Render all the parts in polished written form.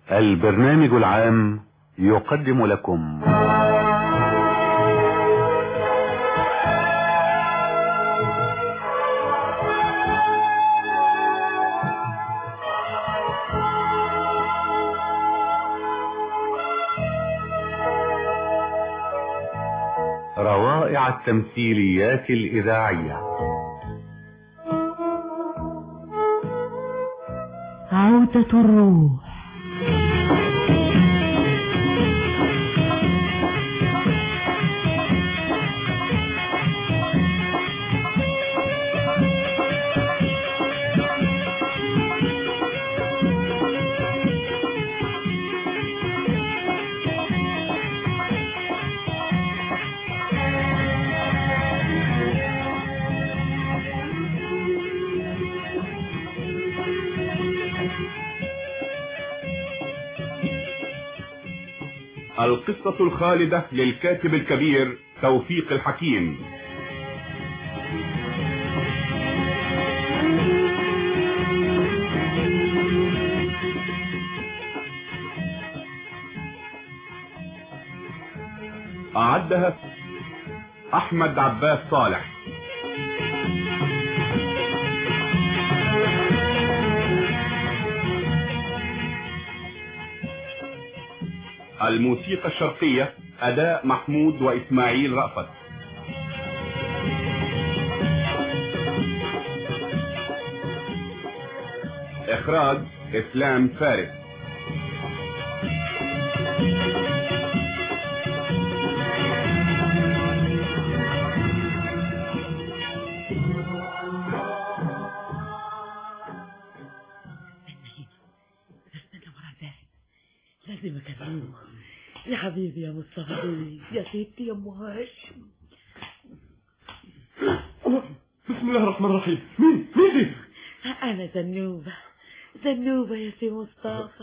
البرنامج العام يقدم لكم روائع التمثيليات الإذاعية. عودة الروح. القصة الخالدة للكاتب الكبير توفيق الحكيم. أعدها أحمد عباس صالح. الموسيقى الشرقية أداء محمود وإسماعيل رأفت. إخراج إسلام فارس. لازم اكلمه يا حبيبي يا مصطفى يا ستي يا ام هاشم. بسم الله الرحمن الرحيم. مين دي؟ انا زنوبة يا سي مصطفى.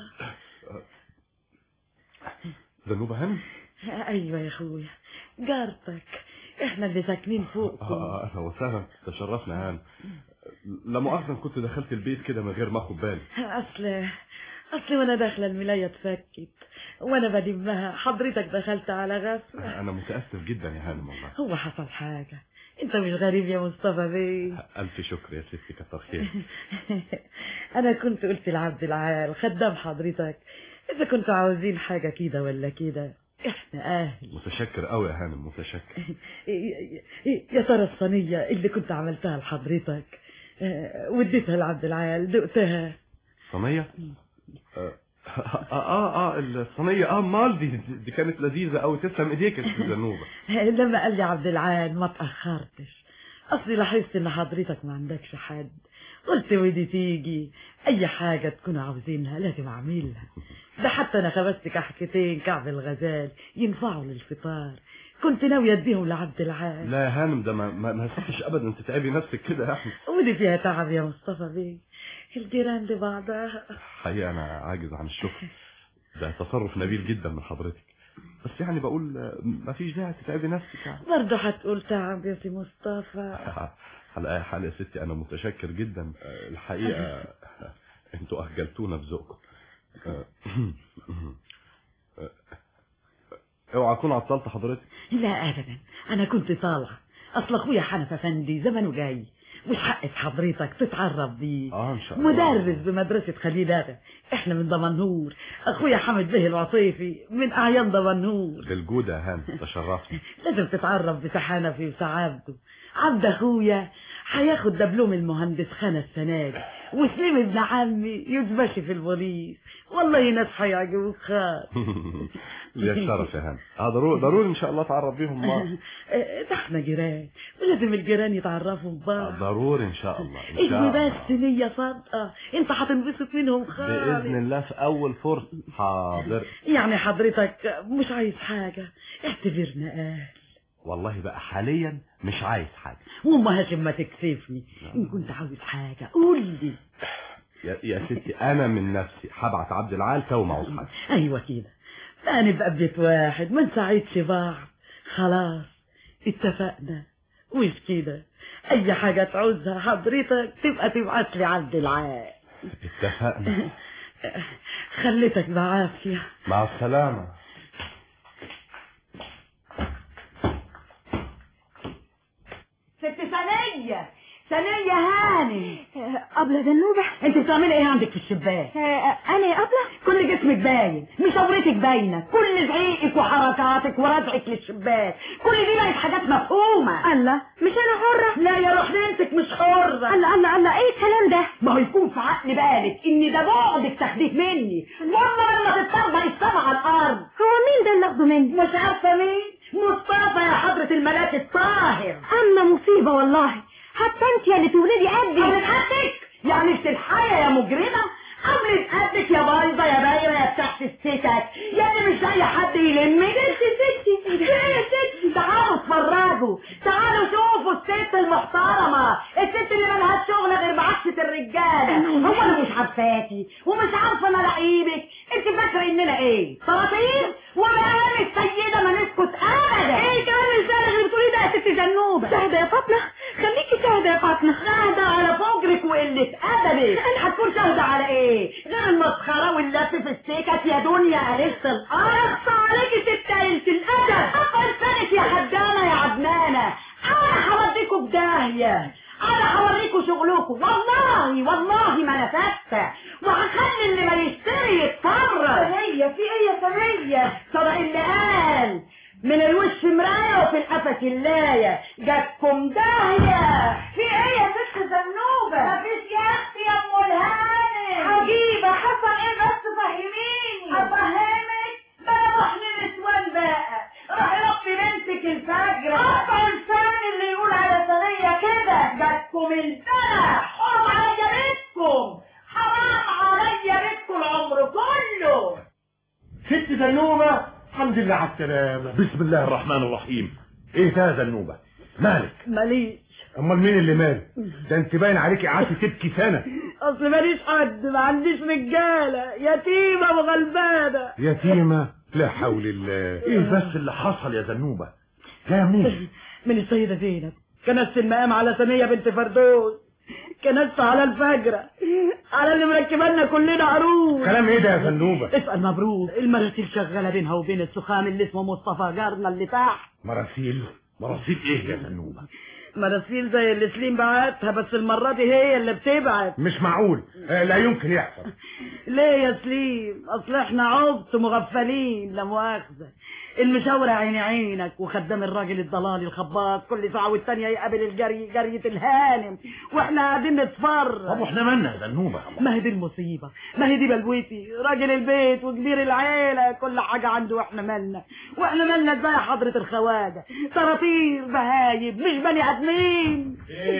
زنوبة هانم؟ ايوه يا اخويا، جارتك، احنا اللي ساكنين فوقكم. اهلا وسهلا، تشرفنا هانم. لا مؤاخذة كنت دخلت البيت كده من غير ما اخد بالي. اصل وانا داخله الملايه اتفكت وانا بلمها حضرتك دخلت على غفله. انا متاسف جدا يا هانم والله. هو حصل حاجه؟ انت مش غريب يا مصطفى بيه. الف شكر يا ستي، كتر خير. انا كنت قلت لعبد العال خدام حضرتك اذا كنتوا عاوزين حاجه كده ولا كده، احنا اهل. متشكر قوي يا هانم، متشكر. يا ترى الصينيه اللي كنت عملتها لحضرتك وديتها لعبد العال دقتها؟ صينيه؟ الصينيه مال دي كانت لذيذه قوي، تسلم ايديك يا زنوبه. لما قال لي عبد العال ما تاخرتش، اصلي لاحظت ان حضرتك ما عندكش حد، قلت ودي تيجي اي حاجه تكونوا عاوزينها لازم اعملها. ده حتى انا خبزت كحكتين كعب الغزال ينفعوا للفطار، كنت ناوي اديهم لعبد العال. لا يا هانم، ده ما يصحش ابدا تتعبي نفسك كده يا احمد. ودي فيها تعب يا مصطفى بيه، الجيران لبعضها. حقيقة انا عاجز عن الشكر، ده تصرف نبيل جدا من حضرتك، بس يعني بقول ما فيش داعي تتعبي نفسك يعني. برضه هتقول تعب يا سي مصطفى. على اي حال يا ستي انا متشكر جدا الحقيقة. انتوا اخجلتونا بذوقكم. اوعى اكون عطلت حضرتك. لا ابدا، انا كنت طالعه، اصل اخويا حنف افندي زمانه جاي، مش حق حضرتك تتعرف بيه. ان شاء الله. مدرس بمدرسه خليل ادم، احنا من دمنهور، اخويا حامد به العطيفي من اعيان دمنهور. بالجوده يا هانم، تشرفنا. لازم تتعرف بسحنفي وسعادته. عبد اخويا هياخد دبلوم المهندس خانه السنه دي، وسليم ابن عمي يتمشي في البوليس، والله ناس هيعجبوك خالص. ليا الشرف يا هانم. ضروري ان شاء الله اتعرف بيهم بعض. ده احنا جيران ولازم الجيران يتعرفوا ببعض. ضروري ان شاء الله. اجي بس نية صادقة، انت هتنبسط منهم خالص باذن الله في اول فرصة. حاضر. يعني حضرتك مش عايز حاجة، اعتبرنا اهل. والله بقى حاليا مش عايز حاجة. وما هاشم ما تكسفني، ان كنت عاوز حاجة قول لي. يا ستي انا من نفسي هبعت عبد العال تو ما عاوز حاجة. ايوه كده، نبقى ببيت واحد ما نساعدش بعض. خلاص اتفقنا، وش كده اي حاجة تعوزها حضرتك تبقى تبعت لي عبد العال. اتفقنا. خليتك بعافية. مع السلامة. ست ثانية هاني. أبلة زنوبة، انت بتعملي ايه عندك في الشباك؟ أنا يا أبلة؟ كل جسمك باين، مشاورتك باينة، كل زعيقك وحركاتك ورزعك للشباك، كل دي بقت حاجات مفهومة. الله، مش أنا حرة؟ لا يا روح بنتك مش حرة. الله، إيه الكلام ده؟ ما هو يكون في عقل بالك ان ده بعدك تاخديه مني، والله لما تتطبق السما على الارض. هو مين ده اللي أخده مني؟ مش عارفة مين؟ مصطفى يا حضرة الملاك الطاهر. أما مصيبة والله، حتى انت يا اللي تولدي قدي. قبلت قدك؟ يعني في الحياة يا مجرمة؟ قبلت قدك يا بايظة يا بايرة يا بتاعت السكك، يعني مش أي حد يلمك. ستي تعالوا اتفرجوا، تعالوا شوفوا الست المحترمة، الست اللي مالهاش شغل غير بعكسة الرجالة. هو أنا مش عارفاكي ومش عارفة أنا لعيبك، أنت فاكرة إننا إيه؟ طراطير؟ ومقام السيدة ما نسكت أبدا. إيه كمان الزلغ اللي بتقولي ده يا ست زنوبة؟ شاهدة يا فاطمة، خليكي شاهدة يا فاطمة. شاهدة على فجرك وقلة أدبك. أنا هتكون شاهدة على إيه؟ غير المسخرة واللف في السكك يا دنيا قليلة الأرض. عليكي ست قليلة الأدب. أقل سنك يا حدانة يا عدنانة، أنا هوديكوا بداهية، أنا هوريكوا شغلكوا، والله ما أنا فاكتة، وهخلي اللي ما يشتري يتفرج. في ايه يا سمية؟ صدق اللي قال من الوش مراية وفي القفا كلاية، جاتكم داهية. في ايه يا ست زنوبة؟ مفيش يا اختي يا ام الهانم. عجيبة، حصل ايه بس فهميني. افهمك بقى، روح للنسوان بقى، روحي ربي بنتك الفجر. قطع لسان اللي يقول على ثانية كده. جاتكم البلح، حرام عليا بيتكم، حرام عليا بيتكم العمر كله. ست زنوبة، الحمد لله على السلامة. بسم الله الرحمن الرحيم. ايه ده يا زنوبة؟ مالك؟ ماليش. امال مين اللي مالك؟ ده انت باين عليكي قعدتي تبكي سنة. اصل ماليش حد، ما عنديش رجالة، يتيمة وغلبانة. يتيمة؟ لا حول الله. ايه بس اللي حصل يا زنوبة؟ جاية منين؟ من السيدة زينب، كنست المقام على ثانية بنت فردوس، كنست على الفجرة، على اللي مركبنا كلنا عروس. كلام ايه ده يا زنوبة؟ اسأل مبروك، المراسيل شغالة بينها وبين السخام اللي اسمه مصطفى جارنا اللي تحت. مراسيل ايه يا زنوبة؟ مراسيل زي اللي سليم بعتها، بس المرة دي هي اللي بتبعت. مش معقول، لا يمكن يحصل. ليه يا سليم؟ اصل احنا عبط مغفلين، لا مؤاخذة. المشاورة عيني عينك، وخدام الراجل الضلالي الخباط كل ساعة والتانية يقابل جرية الهانم، واحنا قاعدين نتفرج. طب واحنا مالنا يا زنوبة؟ ما هي دي المصيبة، ما هي دي بلوتي، راجل البيت وكبير العيلة كل حاجة عنده، واحنا مالنا زي حضرة الخواجة، طراطير بهايب مش بني ادمين.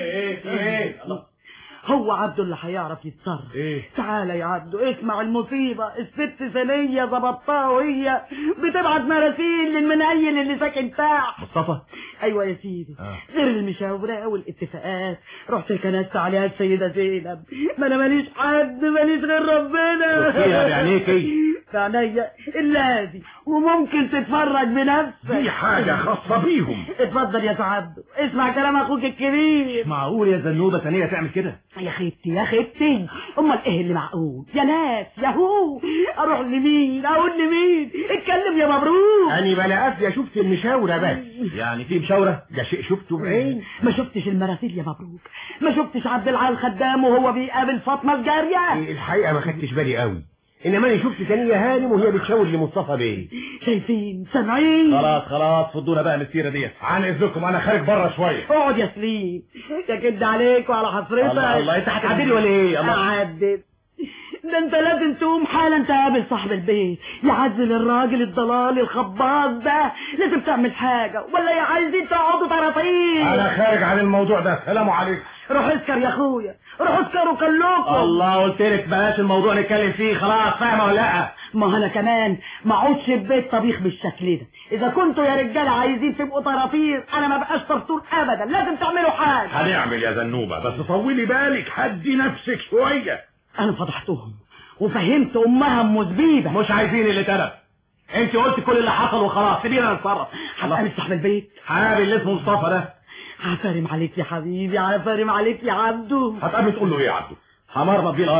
ايه هو عبده اللي هيعرف يتصرف. ايه؟ تعالى يا عبده اسمع المصيبة، الست ثانية ظبطتها وهي بتبعت مراسيل للمنيل اللي ساكن تحت. مصطفى؟ ايوه يا سيدي. غير المشاورة والاتفاقات رحت كنست عليها السيدة زينب، ما انا ماليش حد، ماليش غير ربنا. فيها بعينيك ايه؟ في عينيا الا دي، وممكن تتفرج بنفسك، دي حاجة خاصة بيهم. اتفضل يا عبده اسمع كلام اخوك الكبير. معقول يا زنوبة ثانية تعمل كده؟ يا خيبتي امال ايه اللي معقول يا ناس يا هو؟ اروح لمين اقول لمين؟ اتكلم يا مبروك. أنا بلا أفيا شفت المشاورة بس. يعني في مشاورة؟ ده شيء شفته بعين. ما شفتش المراسيل يا مبروك، ما شفتش عبد العال خدام وهو بيقابل فاطمة الجارية. الحقيقة ما خدتش بالي قوي، انما انا شفت ثانية هانم وهي بتشاور لمصطفى بيه. شايفين سامعين؟ خلاص فضونا بقى من السيرة ديت. عن اذنكم انا خارج بره شوية. اقعد يا سليم، يا كد عليك وعلى حسرتك. الله انت هتعدلي ولا ايه؟ اعدل؟ ده انت لازم تقوم حالا تقابل صاحب البيت، يعزل الراجل الضلالي الخباط ده، لازم تعمل حاجة ولا يا عايزين تقعدوا طرفين. انا خارج عن الموضوع ده، سلام عليكم. روح اسكر يا اخويا، روح اسكروا كلكم. الله قلت لك بلاش الموضوع نتكلم فيه، خلاص فاهمه ولا لا؟ ما انا كمان ما اقعدش في بيت طبيخ بالشكل ده، اذا كنتوا يا رجاله عايزين تبقوا طرافير انا ما بقاش طرطور ابدا، لازم تعملوا حاجه. هنعمل يا زنوبه، بس طولي بالك، هدي نفسك شويه. انا فضحتهم وفهمت امها ام زبيبه. مش عايزين اللي تلف، انت قلت كل اللي حصل وخلاص، سيبينا نتصرف. هتقابل صاحب البيت؟ هقابل اللي اسمه مصطفى ده. عفارم عليك يا حبيبي، عفارم عليك يا عبدو. هتقابل تقول له ايه يا عبدو؟ همرمط بيه الارض،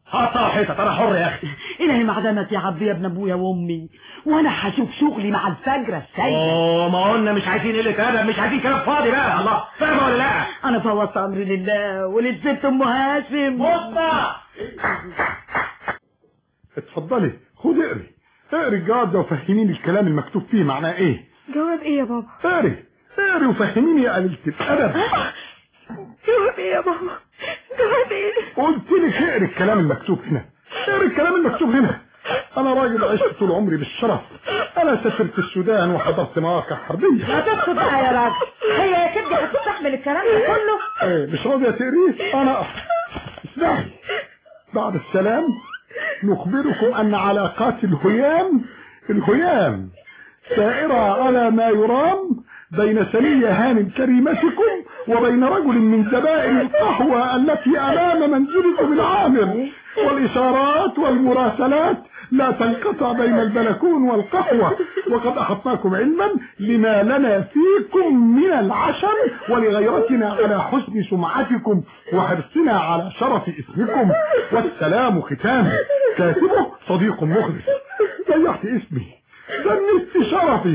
هقطع حيطة، انا حر يا اخي. الهي معدنك يا عبد يا ابن ابويا وامي، وانا هشوف شغلي مع الفجرة السيدة. ما قلنا مش عايزين قلة ادب، مش عايزين كلام فاضي بقى. الله، فاهمة ولا لا؟ انا فوضت امري لله وللست ام هاشم. مصطفى اتفضلي، خد اقري الجواب ده وفهميني الكلام المكتوب فيه معناه ايه. جواب ايه يا بابا؟ اقري وفهميني يا قليلة الادب. جواب ايه يا بابا؟ جواب ايه؟ قلت لك اقري الكلام المكتوب هنا، اقري الكلام المكتوب هنا. انا راجل عشت طول عمري بالشرف، انا سافرت السودان وحضرت مواقع حربية. ما تسكت بقى يا راجل، هي يا كبدي هتستحمل الكلام ده كله؟ ايه مش راضية تقريه؟ انا اسمعي، بعد السلام نخبركم ان علاقات الهيام سائرة على ما يرام بين ثنية هانم كريمتكم وبين رجل من زبائن القهوة التي امام منزلكم العامر، والاشارات والمراسلات لا تنقطع بين البلكون والقهوة، وقد احطناكم علما لما لنا فيكم من العشم ولغيرتنا على حسن سمعتكم وحرصنا على شرف اسمكم، والسلام ختام. كاتبه صديق مخلص. ضيعت اسمي، دنست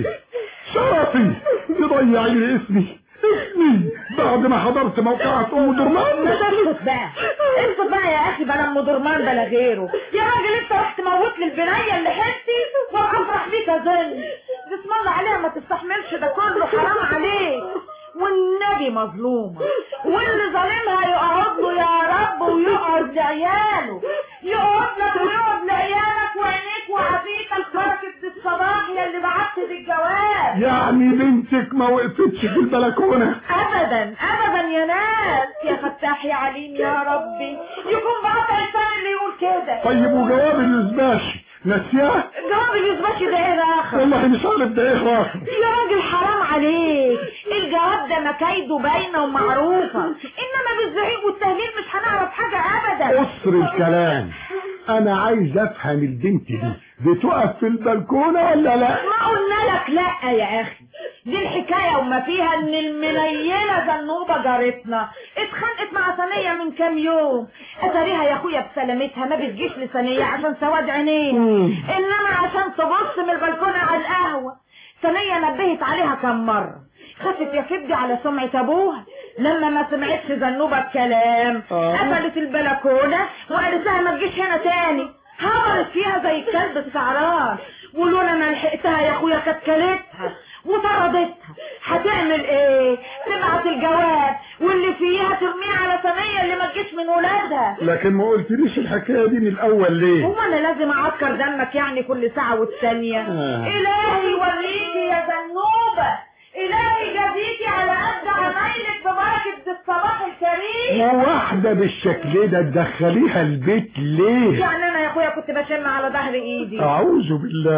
شرفي تضيعي لي اسمي بعد ما حضرت موقعة ام درمان. اسكت بقى يا اخي، بلا ام درمان بلا غيره. يا راجل انت رحت تموت لي البنيه اللي حتي وافرح بيك اظن. بسم الله عليها ما تستحملش ده كله، حرام عليك. والنبي مظلومه، واللي ظالمها يقعد له يا رب ويقعد لعياله، يقعد لك ويقعد لعيالك وعينيك وعبيتك بركه الصباح يا اللي بعت بالجواب. يعني بنتك ما وقفتش في البلكونه؟ ابدا يا ناس، يا فتاح يا عليم يا ربي، يكون بقى الانسان اللي يقول كده. طيب وجواب اليزباشي نسياه؟ جواب اليزباشي ده ايه راخر؟ والله مش عارف ده ايه راخر يا راجل حرام عليك، الجواب ده مكايده باينه ومعروفه، انما بالزعيق والتهليل مش هنعرف حاجه ابدا. قصر الكلام، انا عايز افهم البنت دي بتقف في البلكونه ولا لا؟ ما قلنا لك لا يا اخي، دي الحكايه وما فيها ان المنيله زنوبه جارتنا اتخانقت مع ثانيه من كام يوم، اتاريها يا اخويا بسلامتها ما بتجيش لثانيه عشان سواد عينيه، انما عشان تبص من البلكونه على القهوه. ثانيه نبهت عليها كم مره، خافت يا كبدي على سمعة ابوها، لما ما سمعتش زنوبة الكلام قفلت البلكونة وقالت لها ما تجيش هنا تاني، هبرت فيها زي الكلب السعران، ولولا ما لحقتها يا اخويا كانت كلتها وطردتها. هتعمل ايه؟ تبعت الجواب واللي فيها ترميه على ثانية اللي ما تجيش من ولادها. لكن ما قلتليش الحكاية دي من الاول ليه؟ هو انا لازم اعكر دمك يعني كل ساعة والثانية؟ الهي يوريكي يا زنوبة، الهي يجازيكي على قد عمايلك ببركة الصباح الكريم. وواحدة بالشكل ده تدخليها البيت ليه؟ يعني انا يا اخويا كنت بشم على ظهر ايدي. اعوذ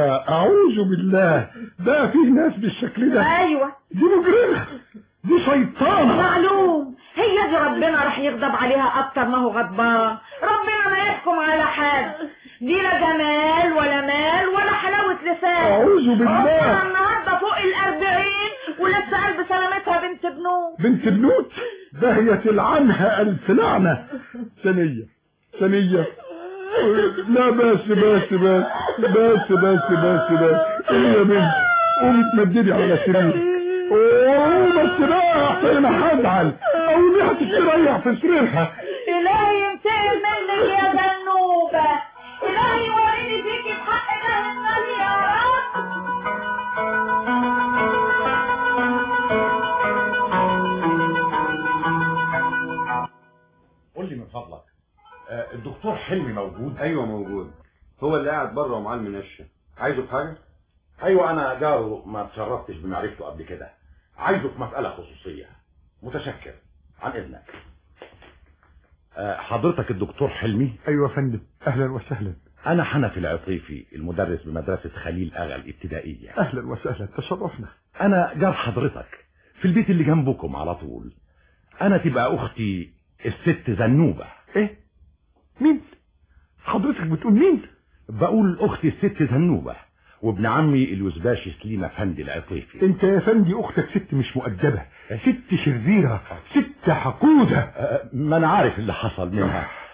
بالله، ده فيه ناس بالشكل ده؟ ايوه دي مجرمة، دي شيطانة. معلوم، هي دي ربنا راح يغضب عليها اكتر ما هو غضبان. ربنا ما يحكم على حد، دي لا جمال ولا مال ولا حلاوة لسان. اعوذ بالله، النهارده فوق 40 ولسه قلب سلامتها بنت بنوت ده هي تلعنها الف لعنة. ثانية لا بس يا بنت قومي تمددي على سريري. بس بقى احسن هزعل او انها هتستريح في سريرها. الهي ينتقم منك يا زنوبة، الهي يوريني فيكي بحق ده النبي يا رب. قول لي من فضلك، الدكتور حلمي موجود؟ ايوه موجود، هو اللي قاعد بره ومعاه المنشة. عايزه في حاجة؟ ايوه انا جاره، ما اتشرفتش بمعرفته قبل كده، عايزه في مسألة خصوصية. متشكر، عن اذنك. حضرتك الدكتور حلمي؟ ايوه يا فندم، اهلا وسهلا. انا حنفي العطيفي، المدرس بمدرسة خليل اغا الابتدائية. اهلا وسهلا، تشرفنا. انا جار حضرتك في البيت اللي جنبكم على طول. انا تبقى اختي الست زنوبة. ايه؟ مين؟ حضرتك بتقول مين؟ بقول اختي الست زنوبة وابن عمي اليزباشي سليم افندي العطيفي. انت يا فندي اختك ست مش مؤدبة، ست شريرة، ست حقودة. ما انا عارف اللي حصل منها،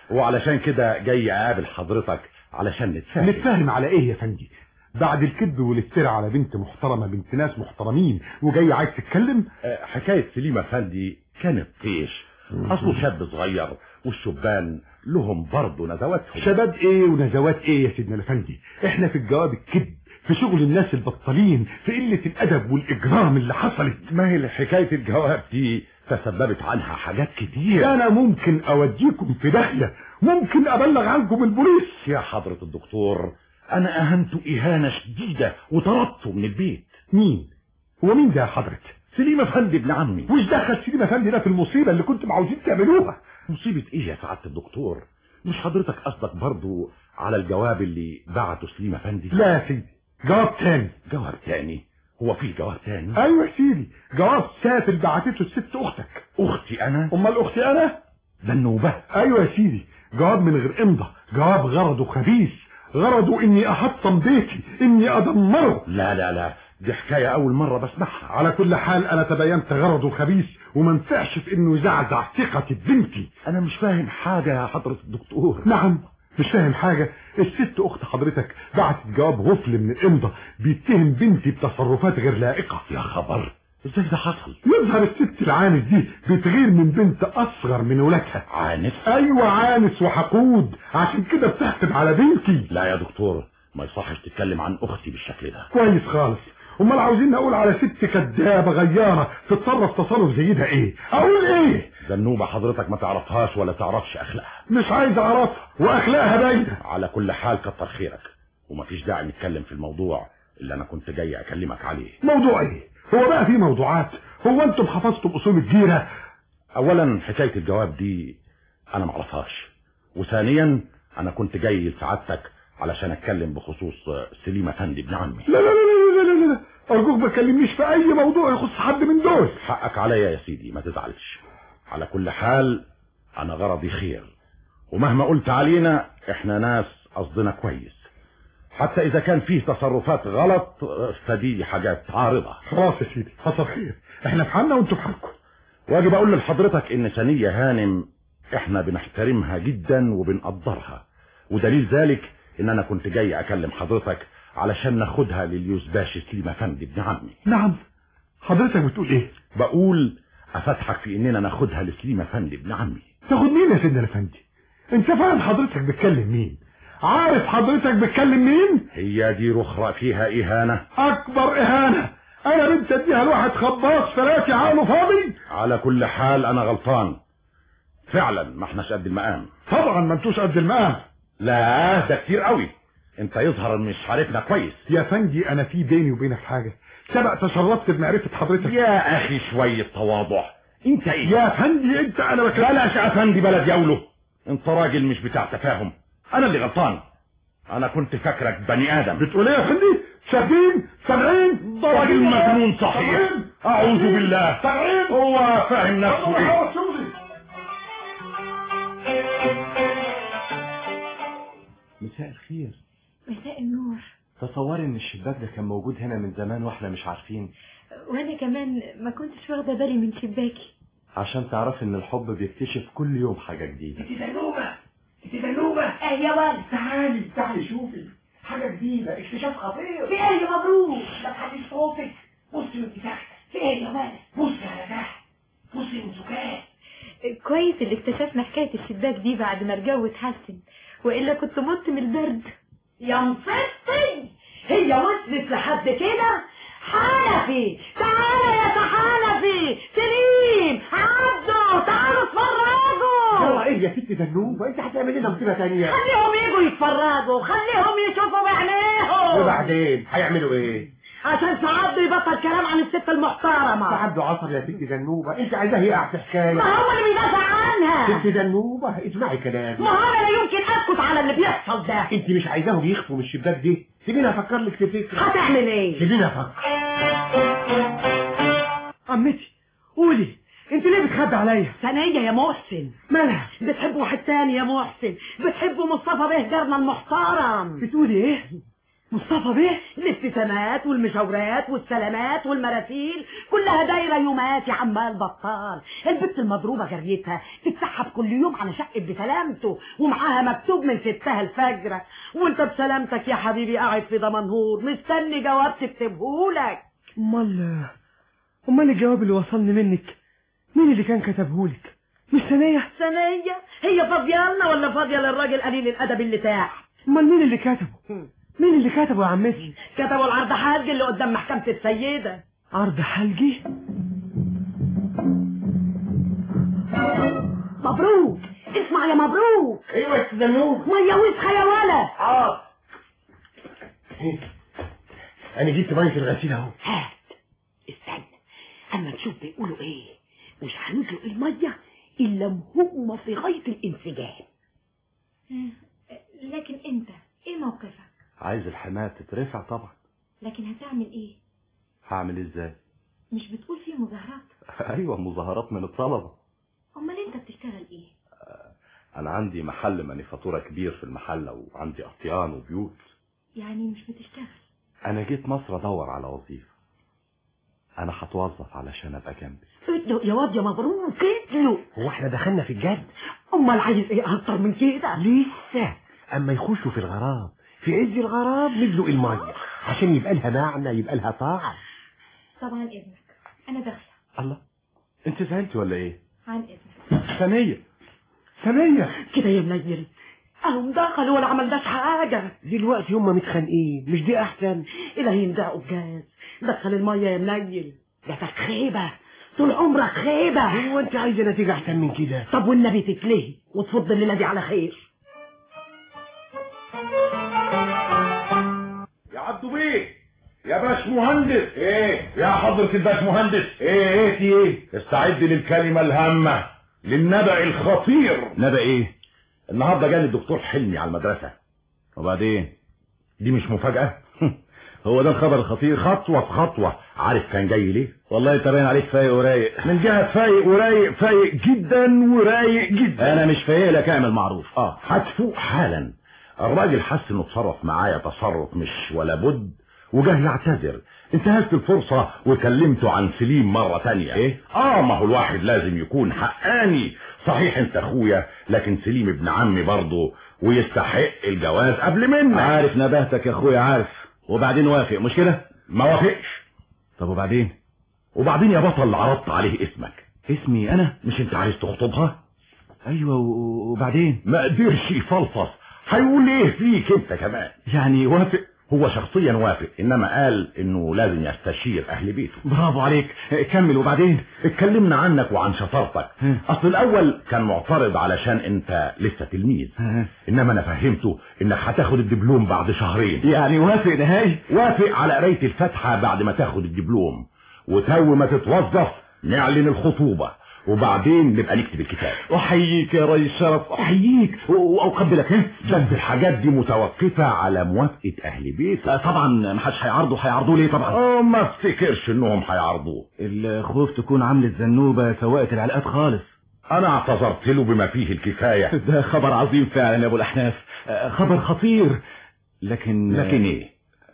وعلشان كده جاي اقابل حضرتك علشان نتفاهم. نتفاهم على ايه يا فندي؟ بعد الكذب والافتراء على بنت محترمة، بنت ناس محترمين، وجاي عايز تتكلم؟ حكاية سليم افندي كانت طيش. اصله شاب صغير، والشبان لهم برضه نزواتهم. شباب ايه ونزوات ايه يا سيدنا الافندي؟ احنا في الجواب الكذب، في شغل الناس البطالين، في قلة الادب والاجرام اللي حصلت. ما هي حكاية الجواب دي تسببت عنها حاجات كتير. انا ممكن اوديكم في داهية، ممكن ابلغ عنكم البوليس. يا حضرة الدكتور، انا اهنته اهانة شديدة وطردته من البيت. مين؟ هو مين ده يا حضرة؟ سليم افندي ابن عمي. وش دخل سليم افندي ده في المصيبة اللي كنتم عاوزين تعملوها؟ مصيبة ايه يا سعادة الدكتور؟ مش حضرتك قصدك برضو على الجواب اللي بعته سليم افندي؟ لا يا سيدي، جواب تاني. جواب تاني؟ هو فيه جواب تاني؟ ايوه يا سيدي، جواب سافل بعتته الست اختك. اختي انا؟ امال اختي انا؟ ده النوبة. ايوه يا سيدي، جواب من غير امضة، جواب غرضه خبيث، غرضه اني احطم بيتي، اني ادمره. لا لا لا، دي حكاية اول مرة بسمعها. على كل حال انا تبينت غرضه خبيث، ومنفعش في انه يزعزع ثقتي ببنتي. انا مش فاهم حاجة يا حضرة الدكتور. نعم مش فاهم حاجة. الست اخت حضرتك بعتت جواب غفل من الامضة بيتهم بنتي بتصرفات غير لائقة. يا خبر، ازاي ده حصل؟ يظهر الست العانس دي بتغير من بنت اصغر من ولادها. عانس؟ ايوه عانس وحقود، عشان كده بتحسب على بنتي. لا يا دكتور، ما يصحش تتكلم عن اختي بالشكل ده. كويس خالص. امال عاوزين اقول على ست كدابة غيارة تتصرف تصرف زي ده ايه؟ اقول ايه؟ ده النوبة حضرتك ما تعرفهاش ولا تعرفش اخلاقها. مش عايز اعرفها، واخلاقها باينة. على كل حال كتر خيرك، ومفيش داعي نتكلم في الموضوع اللي انا كنت جاي اكلمك عليه. موضوع ايه؟ هو بقى في موضوعات؟ هو انتم حفظتم اصول الجيرة؟ اولا حكاية الجواب دي انا معرفهاش، وثانيا انا كنت جاي لسعادتك علشان اتكلم بخصوص سليم افندي ابن عمي. لا لا لا لا لا لا، ارجوك ما تكلمنيش في اي موضوع يخص حد من دول. حقك عليا يا سيدي، ما تزعلش. على كل حال انا غرضي خير، ومهما قلت علينا احنا ناس قصدنا كويس، حتى اذا كان فيه تصرفات غلط فدي حاجات عارضة. خلاص يا سيدي، حصل خير، احنا في حالنا وانتوا في حالكم. واجب اقول لحضرتك ان ثانية هانم احنا بنحترمها جدا وبنقدرها، ودليل ذلك ان انا كنت جاي اكلم حضرتك علشان ناخدها لليوزباشي سليم افندي ابن عمي. نعم، حضرتك بتقول ايه؟ بقول افتحك في اننا ناخدها لسليم افندي ابن عمي. تاخد مين يا سيدنا الافندي؟ انت فاهم حضرتك بتكلم مين؟ عارف حضرتك بتكلم مين؟ هي دي رخرة فيها اهانة، اكبر اهانة. انا بنت اديها لواحد خباص فلاتي عقله فاضي. على كل حال انا غلطان فعلا، ما احناش قد المقام. طبعا ما انتوش قد المقام. لا ده كتير قوي، انت يظهر مش عارفنا كويس. يا فندي انا في بيني وبينك حاجة، سبق تشرفت بمعرفة حضرتك. يا اخي شوية تواضع. انت ايه يا فندي؟ انت انا بلاش يا فندي، بلد يوله. انت راجل مش بتاع تفاهم، انا اللي غلطان. انا كنت فاكرك بني ادم. بتقول ايه يا فندي؟ شاكين؟ سامعين؟ راجل مجنون صحيح. اعوذ بالله. سامعين؟ هو فاهم نفسه ايه؟ مساء الخير. مساء النور. تصوري ان الشباك ده كان موجود هنا من زمان واحنا مش عارفين. وانا كمان ما كنتش واخده بالي من شباكي. عشان تعرفي ان الحب بيكتشف كل يوم حاجة جديدة. انت دلوبة، انت دلوبة. ايه يا ولد؟ تعالي شوفي حاجة جديدة، اكتشاف خطير. في ايه يا مبروك؟ ما تحديش صوتك. بصي وانت تحت. في ايه يا ولد؟ بصي على تحت، بصي من سكات. كويس اللي اكتشفنا حكاية الشباك دي بعد ما الجو اتحسن، والا كنت مت من البرد. يا مصيبتي، هي وصلت لحد كده؟ حنفي، تعالى يا حنفي، سليم، عبده، تعالوا اتفرجوا. هو ايه يا ست دنوبة؟ انت هتعملي لنا مصيبة تانية. خليهم يجوا يتفرجوا، خليهم يشوفوا بعينيهم. وبعدين هيعملوا ايه؟ عشان سعد يبطل كلام عن الست المحترمة. سعد عصر يا ست دنوبة، انت عايزاه يقع في حكاية. ما هو اللي بيدافع عنها. ست دنوبة اسمعي كلامي. ما هو انا لا يمكن اسكت على اللي بيحصل ده. انت مش عايزاهم يخفوا من الشباك دي. سيبيني افكر لك في فكرة. هتعمل ايه؟ سيبيني افكر. عمتي قولي، انت ليه بتخبي عليا؟ ثانية يا محسن. مالها؟ بتحب واحد تاني يا محسن، بتحب مصطفى بيه جارنا المحترم. بتقولي ايه؟ مصطفى بيه؟ الابتسامات والمشاورات والسلامات والمراسيل كلها دايره يومات يا عمال بطال. البت المضروبه جريتها تتسحب كل يوم على شقه بسلامته ومعاها مكتوب من ستها الفجره، وانت بسلامتك يا حبيبي قاعد في دمنهور مستني جواب تكتبهولك. امال الجواب اللي وصلني منك مين اللي كان كتبهولك؟ مش ثانيه؟ ثانيه هي فاضيه لنا ولا فاضيه للراجل قليل الادب اللي تحت؟ امال مين اللي كتبه؟ مين اللي كتبه يا عمتي؟ كتبوا العرض حاج اللي قدام محكمة السيدة. عرض حلقي؟ مبروك. اسمع يا مبروك. ايوه يا زنوب. ميه وسخه يا ولا. انا جبت ميه الغسيل اهو. هات استنى اما نشوف بيقولوا ايه. مش هندلق الميه الا هم في غايه الانسجام. لكن انت ايه موقفك؟ عايز الحماية تترفع طبعا. لكن هتعمل ايه؟ هعمل ازاي؟ مش بتقول في مظاهرات؟ ايوه مظاهرات من الطلبة. امال انت بتشتغل ايه؟ انا عندي محل مانيفاتورة كبير في المحلة وعندي اطيان وبيوت. يعني مش بتشتغل؟ انا جيت مصر ادور على وظيفة. انا هتوظف علشان ابقى جنبي. ادلق يا واد يا مبروك ادلق. هو احنا دخلنا في الجد؟ امال عايز ايه اكتر من كده؟ لسه اما يخشوا في الغرام، في عز الغرام ندلق الميه عشان يبقى لها معنى، يبقى لها طعم. طبعا اذنك انا داخله. الله انت زعلتي ولا ايه؟ عن اذنك. ثانيه كده يا منيل اهم دخلوا ولا عملناش حاجه. دلوقتي هم متخانقين، مش دي احسن؟ الهي يندعوا بجاز. دخل الميه يا منيل. جاتك خيبه طول عمرك خيبه. هو انت عايزه نتيجه احسن من كده؟ طب والنبي تتلهي وتفضل الليله دي على خير. يا عبدو بيه، يا باش مهندس. ايه يا حضرة الباش مهندس؟ ايه في ايه؟ استعد للكلمة الهامة، للنبأ الخطير. نبأ ايه؟ النهارده جاني الدكتور حلمي على المدرسة. وبعدين؟ دي مش مفاجأة؟ هو ده الخبر الخطير؟ خطوة بخطوة. عارف كان جاي ليه؟ والله انت باين عليك فايق ورايق. من جهة فايق ورايق، فايق جدا ورايق جدا. انا مش فايق لك، اعمل معروف. هتفوق حالا. الراجل حس انه اتصرف معايا تصرف مش ولا بد وجاه يعتذر. انتهزت الفرصة وكلمته عن سليم مرة تانية. ايه؟ ما هو الواحد لازم يكون حقاني. صحيح انت اخويا، لكن سليم ابن عمي برضه ويستحق الجواز قبل منك. عارف نباهتك يا اخويا، عارف. وبعدين وافق مش كده؟ ما وافقش. طب وبعدين؟ وبعدين يا بطل عرضت عليه اسمك. اسمي انا؟ مش انت عايز تخطبها؟ ايوه وبعدين؟ ما قدرش يفلفص. هيقول ايه فيك انت كمان؟ يعني وافق؟ هو شخصيا وافق، انما قال انه لازم يستشير اهل بيته. برافو عليك. كمل. وبعدين؟ اتكلمنا عنك وعن شطارتك. اصل الاول كان معترض علشان انت لسه تلميذ، انما انا فهمته انك هتاخد الدبلوم بعد شهرين. يعني وافق نهائي؟ وافق على قراية الفاتحة بعد ما تاخد الدبلوم، وتو ما تتوظف نعلن الخطوبة، وبعدين نبقى نكتب الكتاب. احييك يا ريس شرف، احييك واقبلك. بس الحاجات دي متوقفة على موافقة اهل بيته. طبعا ما حدش هيعرضوه ليه طبعا؟ ما افتكرش انهم هيعرضوه. الخوف تكون عاملة زنوبة سواقة العلاقات خالص. انا اعتذرت له بما فيه الكفاية. ده خبر عظيم فعلا يا ابو الاحناف، خبر خطير. لكن ايه؟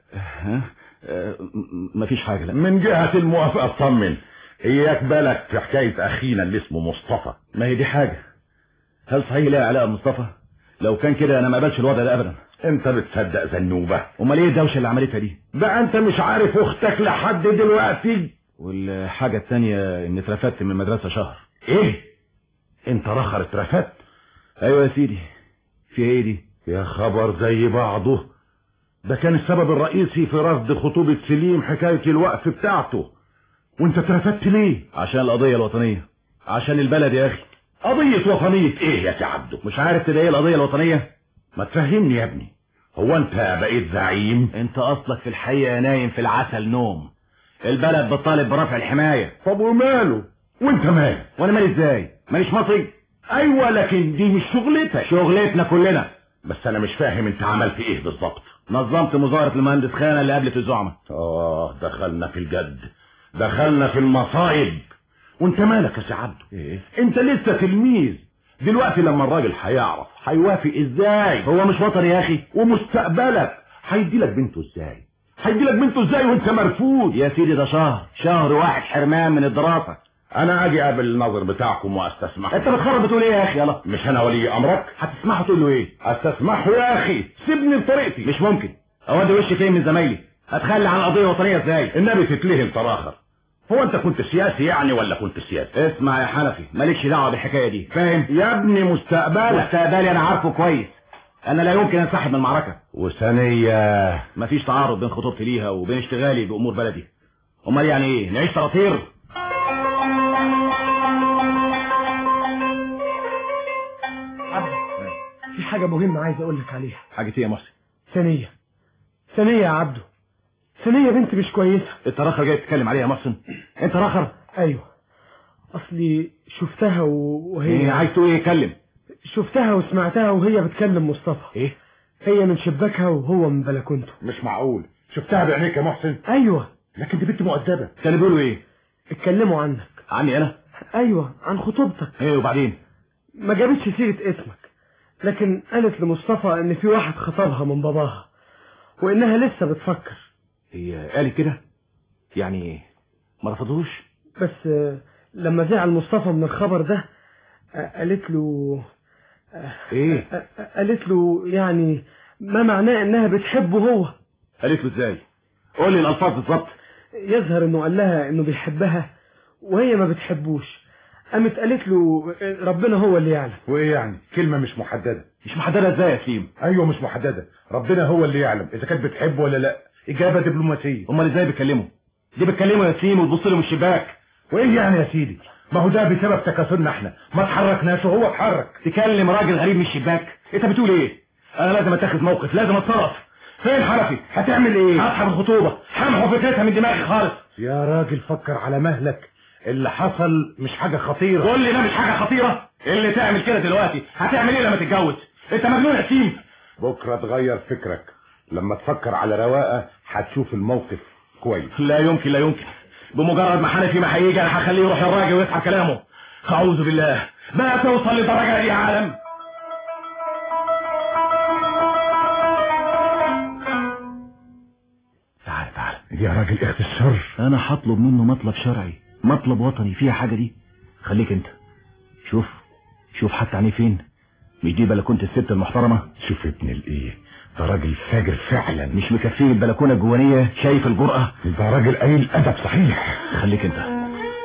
مفيش حاجة. لا من جهة الموافقة اطمن. اياك بالك في حكاية اخينا اللي اسمه مصطفى. ما هي دي حاجة. هل صحيح لها علاقة مصطفى؟ لو كان كده انا ما قبلش الوضع ده ابدا. انت بتصدق زنوبة؟ امال ايه الدوشة اللي عملتها دي؟ بقى انت مش عارف اختك لحد دلوقتي؟ والحاجة التانية اني اترفدت من المدرسة شهر. ايه؟ انت رخر اترفدت؟ ايوه يا سيدي. في ايه دي؟ يا خبر زي بعضه. ده كان السبب الرئيسي في رفض خطوبة سليم حكاية الوقف بتاعته. وانت اترفدت ليه؟ عشان القضية الوطنية، عشان البلد يا اخي. قضية وطنية ايه يا سي عبده؟ مش عارف تلاقي القضية الوطنية؟ ما تفهمني يا ابني. هو انت بقيت زعيم؟ انت اصلك في الحقيقة نايم في العسل نوم. البلد بتطالب برفع الحماية. طب وماله؟ وانت مالك؟ وانا مالي ازاي؟ ماليش مصري؟ ايوه لكن دي مش شغلتك. شغلتنا كلنا. بس انا مش فاهم انت عملت ايه بالظبط. نظمت مظاهرة المهندس خانة اللي قابلت الزعمة. دخلنا في الجد، دخلنا في المصايب. وانت مالك يا سي عبده؟ ايه؟ انت لسه تلميذ. دلوقتي لما الراجل هيعرف هيوافق ازاي؟ هو مش وطني يا اخي؟ ومستقبلك هيدي لك بنته ازاي؟ هيدي لك بنته ازاي وانت مرفوض؟ يا سيدي ده شهر واحد حرمان من الدراسة. انا اجي اقابل الناظر بتاعكم واستسمح. انت بتخرب بتقول ايه يا اخي؟ يلا مش انا ولي امرك؟ هتسمحه تقول له ايه؟ استسمحه يا اخي، سيبني بطريقتي. مش ممكن. اودي وشي فين من زمايلي؟ هتخلي عن قضية وطنية ازاي؟ النبي تتلهم تراخر. هو انت كنت سياسي يعني ولا كنت سياسي؟ اسمع يا حنفي، مالكش دعوة بالحكاية دي، فاهم؟ يا ابني مستقبلي انا عارفه كويس. انا لا يمكن انسحب من المعركة. وثانية مفيش تعارض بين خطوبتي ليها وبين اشتغالي بامور بلدي. امال يعني ايه؟ نعيش طراطير؟ في حاجة مهمة عايز اقول لك عليها. حاجة ايه يا محسن؟ ثانية يا عبده، ثانية بنت مش كويسة. انت رخر جاي تتكلم عليها يا محسن؟ انت رخر؟ ايوه، اصلي شفتها وهي ايه عايز تقول ايه؟ اتكلم. شفتها وسمعتها وهي بتكلم مصطفى. ايه؟ هي من شباكها وهو من بلكونته. مش معقول، شفتها بعينيك يا محسن؟ ايوه. لكن دي بنت مؤدبة. كانوا بيقولوا ايه؟ اتكلموا عنك. عني انا؟ ايوه، عن خطوبتك. ايه وبعدين؟ ما جابتش سيرة اسمك، لكن قالت لمصطفى ان في واحد خطبها من باباها وانها لسه بتفكر. هي قالت كده؟ يعني ما رفضوش؟ بس لما زعل مصطفى من الخبر ده قالت له ايه؟ قالت له يعني ما معناه انها بتحبه هو. قالت له ازاي؟ قول لي الالفاظ بالظبط. يظهر انه قال لها انه بيحبها وهي ما بتحبوش. قامت قالت له ربنا هو اللي يعلم. وايه يعني؟ كلمة مش محددة. مش محددة ازاي يا سليم؟ ايوه مش محددة، ربنا هو اللي يعلم اذا كانت بتحبه ولا لا. اجابة دبلوماسية. امال ازاي بيكلموا؟ دي بتكلموا يا سليم وتبص له من الشباك. وايه يعني يا سيدي؟ ما هو ده بسبب تكاثرنا احنا، ما اتحركناش وهو اتحرك. تكلم راجل غريب من الشباك؟ انت بتقول ايه؟ انا لازم اتخذ موقف، لازم اتصرف. فين حنفي؟ هتعمل ايه؟ هسحب الخطوبة، همحو فكرتها من دماغي خالص. يا راجل فكر على مهلك، اللي حصل مش حاجة خطيرة. قول لي ده مش حاجة خطيرة؟ اللي تعمل كده دلوقتي هتعمل ايه لما تتجوز؟ انت مجنون يا سيم. بكرة تغير فكرك، لما تفكر على رواقة هتشوف الموقف كويس. لا يمكن لا يمكن. بمجرد ما حنفي ما هيجي انا هخليه يروح الراجل ويسحب كلامه. اعوذ بالله، ما توصل للدرجة دي يا عالم. تعال يا راجل اخت الشر، انا هطلب منه مطلب شرعي، مطلب وطني. فيها حاجة دي؟ خليك انت شوف حتى عينيه فين. مش دي بلكونة الست المحترمة؟ شوف ابن الايه، ده راجل فاجر فعلا. مش مكفيه البلكونة الجوانية؟ شايف الجرأة؟ ده راجل قليل ادب صحيح. خليك انت.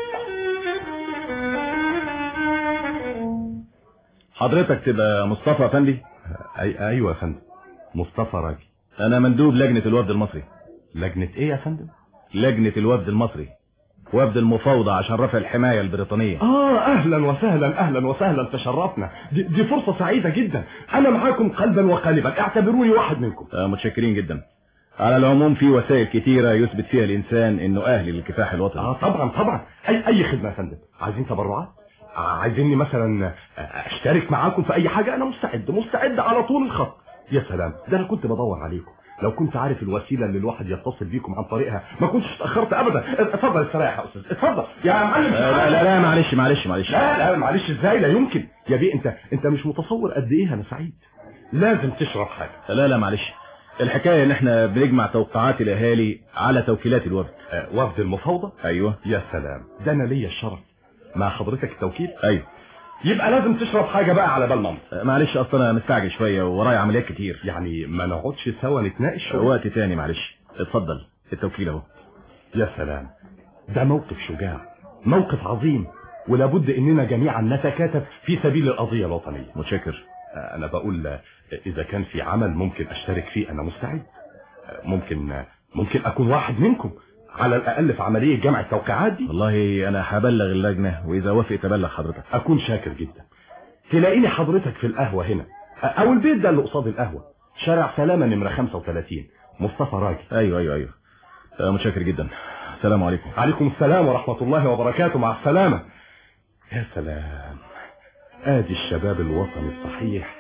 حضرتك تبقى مصطفى افندي؟ ايوه يا فندم، مصطفى راجل. انا مندوب لجنة الوفد المصري. لجنة ايه يا فندم؟ لجنة الوفد المصري، وفد المفاوضة عشان رفع الحماية البريطانية. اهلا وسهلا تشرفنا. دي فرصة سعيدة جدا. انا معاكم قلبا وقالبا، اعتبروني واحد منكم. متشكرين جدا. على العموم في وسائل كتيرة يثبت فيها الانسان انه اهل للكفاح الوطني. طبعا اي خدمة يا فندم. عايزين تبرعات؟ عايزيني مثلا اشترك معاكم في اي حاجة؟ انا مستعد على طول الخط. يا سلام، ده انا كنت بدور عليكم. لو كنت عارف الوسيله اللي الواحد يتصل بيكم عن طريقها ما كنتش اتاخرت ابدا. اتفضل استريح يا استاذ، اتفضل يا معلم. لا معلش. لا معلش ازاي؟ لا يمكن يا بيه. انت مش متصور قد ايه انا سعيد. لازم تشرب حاجه. لا معلش. الحكايه ان احنا بنجمع توقعات الاهالي على توكيلات الوفد. وفد المفاوضه؟ ايوه. يا سلام، ده انا ليا الشرف. مع حضرتك التوكيل؟ ايوه. يبقى لازم تشرب حاجة بقى على بال ماما. معلش اصلا انا مستعجل شوية ورايا عمليات كتير. يعني ما نقعدش سوا نتناقش شوية؟ وقت تاني معلش. اتفضل التوكيل اهو. يا سلام، ده موقف شجاع، موقف عظيم، ولابد اننا جميعا نتكاتف في سبيل القضية الوطنية. متشكر. انا بقول اذا كان في عمل ممكن اشترك فيه انا مستعد. ممكن اكون واحد منكم على الاقل في عملية جمع التوقيعات دي. والله انا هبلغ اللجنة واذا وافق تبلغ حضرتك. اكون شاكر جدا. تلاقيني حضرتك في القهوة هنا او البيت ده اللي قصاد القهوة، شارع سلامة نمرة 35، مصطفى راجل. ايوه. متشكر جدا. السلام عليكم. عليكم السلام ورحمة الله وبركاته. مع السلامة. يا سلام، ادي الشباب الوطني الصحيح.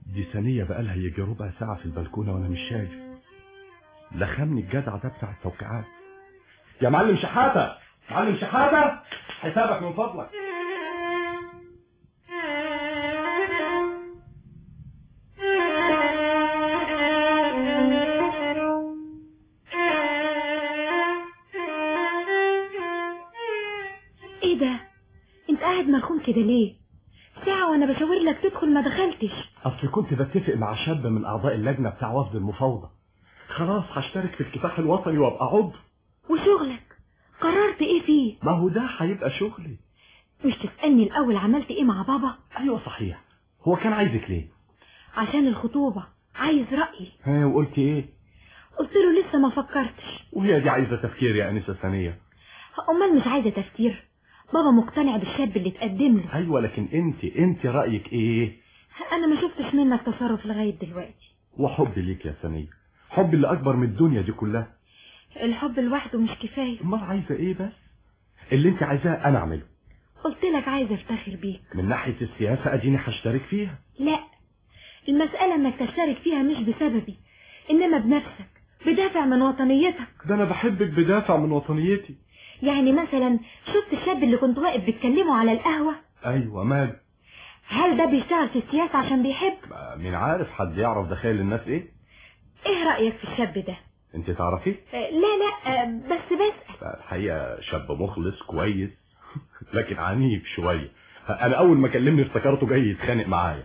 دي ثانية بقالها يجي ربع ساعة في البلكونة وانا مش شايف. لخمني الجدع ده بتاع التوقيعات. يا معلم شحاتة، معلم شحاتة، حسابك من فضلك. ايه ده؟ انت قاعد مرخوم كده ليه؟ ساعة وانا بشاور لك تدخل ما دخلتش. اصل كنت بتفق مع شاب من اعضاء اللجنة بتاع وفد المفاوضة. خلاص هشترك في الكفاح الوطني وابقى عضو. وشغلك قررت ايه فيه؟ ما هو ده هيبقى شغلي. مش تسألني الاول عملت ايه مع بابا؟ ايوه صحيح. هو كان عايزك ليه؟ عشان الخطوبة، عايز رأيي. ها وقلت ايه؟ قلت له لسه ما فكرتش. وهي دي عايزة تفكير يا انسة ثانية؟ امال مش عايزة تفكير؟ بابا مقتنع بالشاب اللي اتقدم له. ايوه لكن انت رأيك ايه؟ انا ما شفتش منك تصرف لغاية دلوقتي. وحب ليك يا ثانية، حب اللي اكبر من الدنيا دي كلها. الحب لوحده مش كفاية. امال عايزة ايه بس؟ اللي انت عايزاه انا اعمله. قلت لك عايزة افتخر بيك. من ناحية السياسة اديني هشترك فيها. لا، المسألة انك تشترك فيها مش بسببي، انما بنفسك، بدافع من وطنيتك. ده انا بحبك بدافع من وطنيتي. يعني مثلا شفت الشاب اللي كنت واقف بتكلمه على القهوة؟ ايوه مال؟ هل ده بيشتغل في السياسة عشان بيحب؟ مين عارف، حد يعرف دخيل الناس ايه؟ ايه رأيك في الشاب ده؟ انت تعرفيه؟ لا بس بسأل. الحقيقة شاب مخلص كويس لكن عنيف شوية. انا اول ما كلمني افتكرته جاي يتخانق معايا.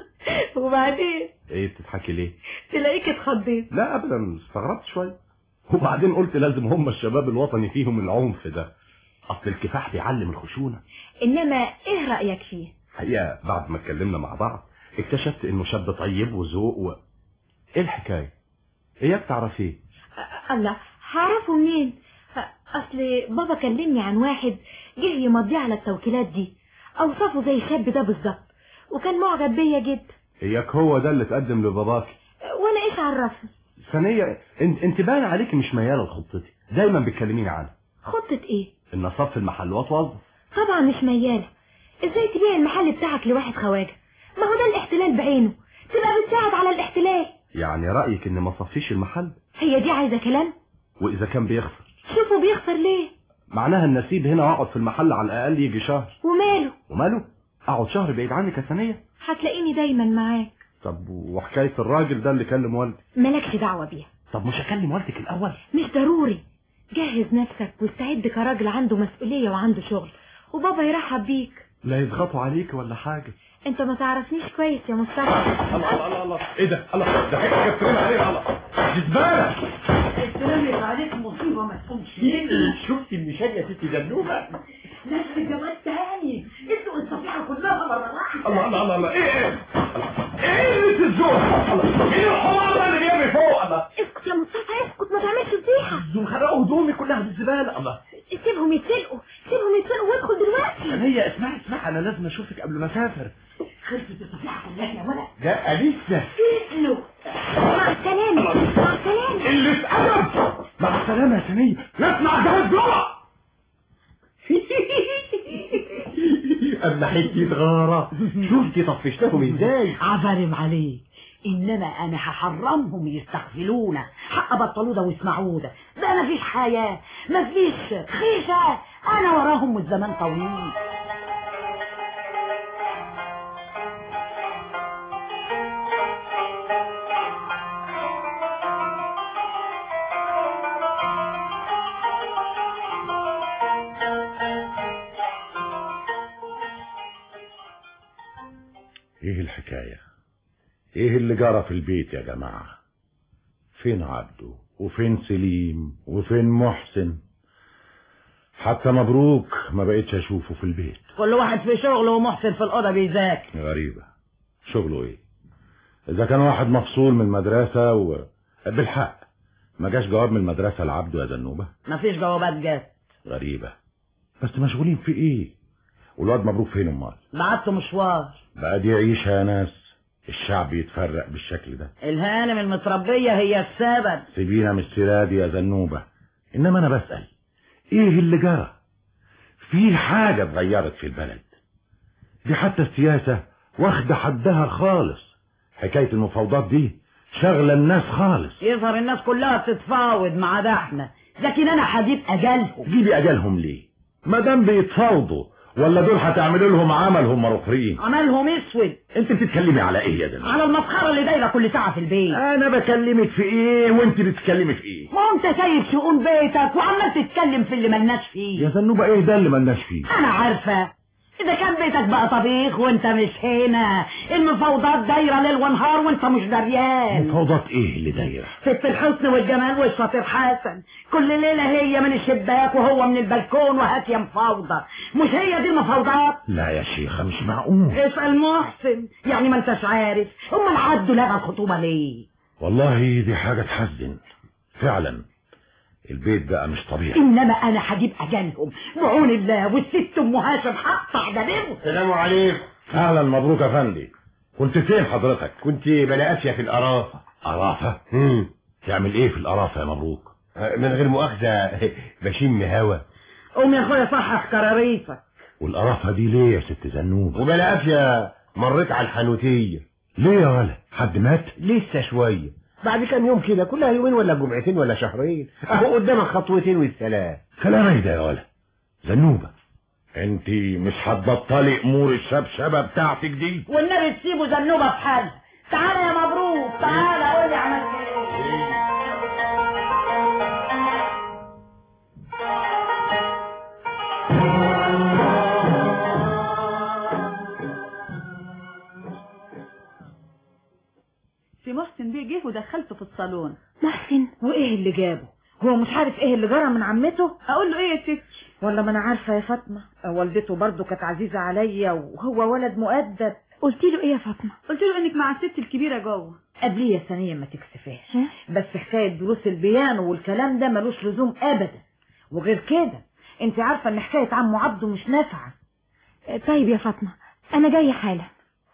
وبعدين؟ ايه بتضحكي ليه؟ تلاقيك اتخضيت. لا ابدا، استغربت شوية. وبعدين قلت لازم هم الشباب الوطني فيهم العنف ده، اصل الكفاح بيعلم الخشونة. انما ايه رأيك فيه؟ الحقيقة بعد ما اتكلمنا مع بعض اكتشفت انه شاب طيب وذوق ايه الحكاية؟ اياك تعرفيه؟ الله، هعرفه منين؟ اصل بابا كلمني عن واحد جه يمضي على التوكيلات دي، اوصفه زي الشاب ده بالظبط، وكان معجب بيا جدا. اياك هو ده اللي اتقدم لباباك؟ وانا ايش عرفني؟ ثانية، انت باين عليك مش ميالة لخطتي، دايما بتكلميني عنها. خطة ايه؟ ان اصف المحل واتوظف. طبعا مش ميالة. ازاي تبيع المحل بتاعك لواحد خواجة؟ ما هو ده الاحتلال بعينه، تبقى بتساعد على الاحتلال. يعني رأيك ان ما صفيش المحل؟ هي دي عايزة كلام؟ واذا كان بيخسر؟ شوفوا بيخسر ليه؟ معناها ان اسيب هنا واقعد في المحل على الاقل يجي شهر. وماله؟ اقعد شهر بعيد عنك يا ثانية؟ هتلاقيني دايما معاك. طب وحكاية الراجل ده اللي كلم والدي؟ مالكش دعوة بيها. طب مش هكلم والدك الاول؟ مش ضروري. جهز نفسك واستعد كراجل عنده مسؤولية وعنده شغل، وبابا يرحب بيك. لا يضغطوا عليك ولا حاجة؟ انت ما تعرفنيش كويس يا مصطفى. الله ايه ده؟ الله ده حاجة كترين عليها. الله دي زبالة. السلام عليك، مصيبة ما تقومش. شفتي المشاية يا ستي زنوبة؟ نفس الجواز تاني، انتوا الصفيحة كلها مرة واحدة. الله ايه اللي تزوح؟ الله ايه الحوار ده اللي جايبي فوق؟ الله اسكت يا مصطفى، اسكت، ما تعملش فضيحة. دول خرقوا هدومي كلها بالزبالة. الله سيبهم يتسلقوا وادخل دلوقتي. هي اسمعي انا لازم اشوفك قبل ما اسافر. خلصت الصفيحة كلها يا ولد. ده لسه. مع السلامة. اللي اتقدم. مع السلامة يا ثانية. نسمع جهاز جوه. اما حتة غارة، شفتي طفشتهم ازاي؟ عفرم عليك، انما انا هحرمهم يستغفلونا، هبطلوا ده ويسمعوا ده مفيش حياة، مفيش خيشة، انا وراهم والزمان طويل. ايه الحكاية؟ ايه اللي جرى في البيت يا جماعة؟ فين عبده وفين سليم وفين محسن؟ حتى مبروك ما بقيتش اشوفه في البيت. كل واحد في شغله ومحسن في الأوضة بيذاكر. غريبة، شغله ايه؟ اذا كان واحد مفصول من المدرسة بالحق ما جاش جواب من المدرسة لعبده يا زنوبة؟ مفيش جوابات جات. غريبة، بس مشغولين في ايه؟ والواد مبروك فين امال؟ بعته مشوار. بقى دي عيشة يا ناس، الشعب يتفرق بالشكل ده. الهانم المتربية هي السبب. سيبينا من السيرة دي يا زنوبة، انما انا بسأل ايه اللي جرى؟ في حاجة اتغيرت في البلد دي، حتى السياسة واخدة حدها خالص، حكاية المفاوضات دي شغلة الناس خالص. يظهر الناس كلها بتتفاوض ما عدا احنا، لكن انا هجيب اجلهم. جيبي اجلهم ليه؟ ما دام بيتفاوضوا، ولا دول هتعملوا لهم عمل هم اخرين؟ عملهم اسود. انت بتتكلمي على ايه يا دنيا؟ على المسخره اللي دايره كل ساعه في البيت. انا بكلمك في ايه وانت بتتكلمي في ايه؟ ما انت سايب شؤون بيتك وعمال تتكلم في اللي ملناش فيه. يا زنوبه ايه ده اللي ملناش فيه؟ انا عارفه، اذا كان بيتك بقى طبيخ وانت مش هنا، المفاوضات دايره ليل ونهار وانت مش دريان. مفاوضات ايه اللي دايره؟ ست الحسن والجمال والشاطر حسن كل ليله هي من الشباك وهو من البلكون وهات يا مفاوضه. مش هي دي المفاوضات؟ لا يا شيخه مش معقول. اسال محسن، يعني ما انتش عارف امال عدوا لغى الخطوبه ليه؟ والله دي حاجه تحزن فعلا، البيت بقى مش طبيعي. انما انا هجيب اجلهم بعون الله، والست ام هاشم هقطع دمهم. السلام عليكم. اهلا مبروك يا فندي. كنت فين حضرتك؟ كنت بلاقيها في القرافه. قرافه؟ تعمل ايه في القرافه يا مبروك؟ من غير مؤاخذه بشم هوا. قوم يا اخويا صحح كراريسك. والقرافه دي ليه يا ست زنوب؟ وبلاقيها مريت على الحانوتيه. ليه يا ولد؟ حد مات؟ لسه شويه، بعد كام يوم كده، كلها يومين ولا جمعتين ولا شهرين، اهو قدامك خطوتين والسلام. كلام ايه ده يا ولد؟ زنوبه انت مش هتبطلي امور الشبشبه بتاعتك دي؟ والنبي تسيبوا زنوبه في حالها. تعالى يا مبروك، تعالى قول لي عملت ايه. في محسن بيه جه ودخلته في الصالون. محسن؟ وايه اللي جابه؟ هو مش عارف ايه اللي جرى من عمته؟ اقول له ايه يا ستي؟ ولا ما انا عارفه يا فاطمه، والدته برضو كانت عزيزه عليا وهو ولد مؤدب. قلت له ايه يا فاطمه؟ قلت له انك مع الست الكبيره جوه. قبليه يا ثانيه ما تكسفاش، بس حكايه دروس البيانو والكلام ده ملوش لزوم ابدا. وغير كده انت عارفه ان حكايه عمو عبده مش نافعه. طيب يا فاطمه انا جايه حالا.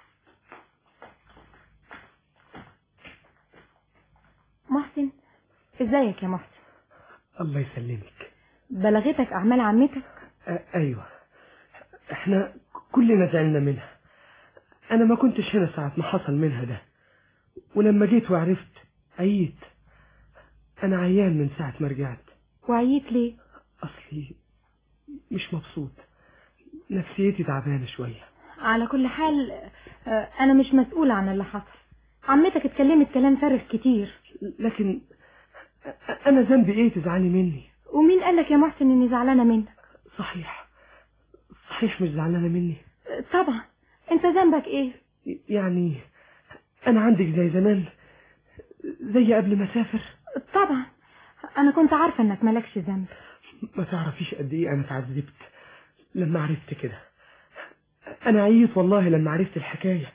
محسن، ازيك يا محسن؟ الله يسلمك. بلغتك اعمال عمتك؟ ايوه، احنا كلنا زعلنا منها. انا ما كنتش هنا ساعة ما حصل منها ده، ولما جيت وعرفت عييت. انا عيان من ساعة ما رجعت. وعييت ليه؟ اصلي مش مبسوط، نفسيتي تعبانة شوية. على كل حال انا مش مسؤولة عن اللي حصل. عمتك اتكلمت كلام فارغ كتير. لكن انا ذنبي ايه تزعلي مني؟ ومين قالك يا محسن اني زعلانة منك؟ صحيح مش زعلانة مني؟ طبعا. انت ذنبك ايه؟ يعني انا عندك زي زمان، زي قبل ما اسافر؟ طبعا انا كنت عارفة انك مالكش ذنب. ما تعرفيش قد ايه انا اتعذبت لما عرفت كده. انا عييت والله لما عرفت الحكاية.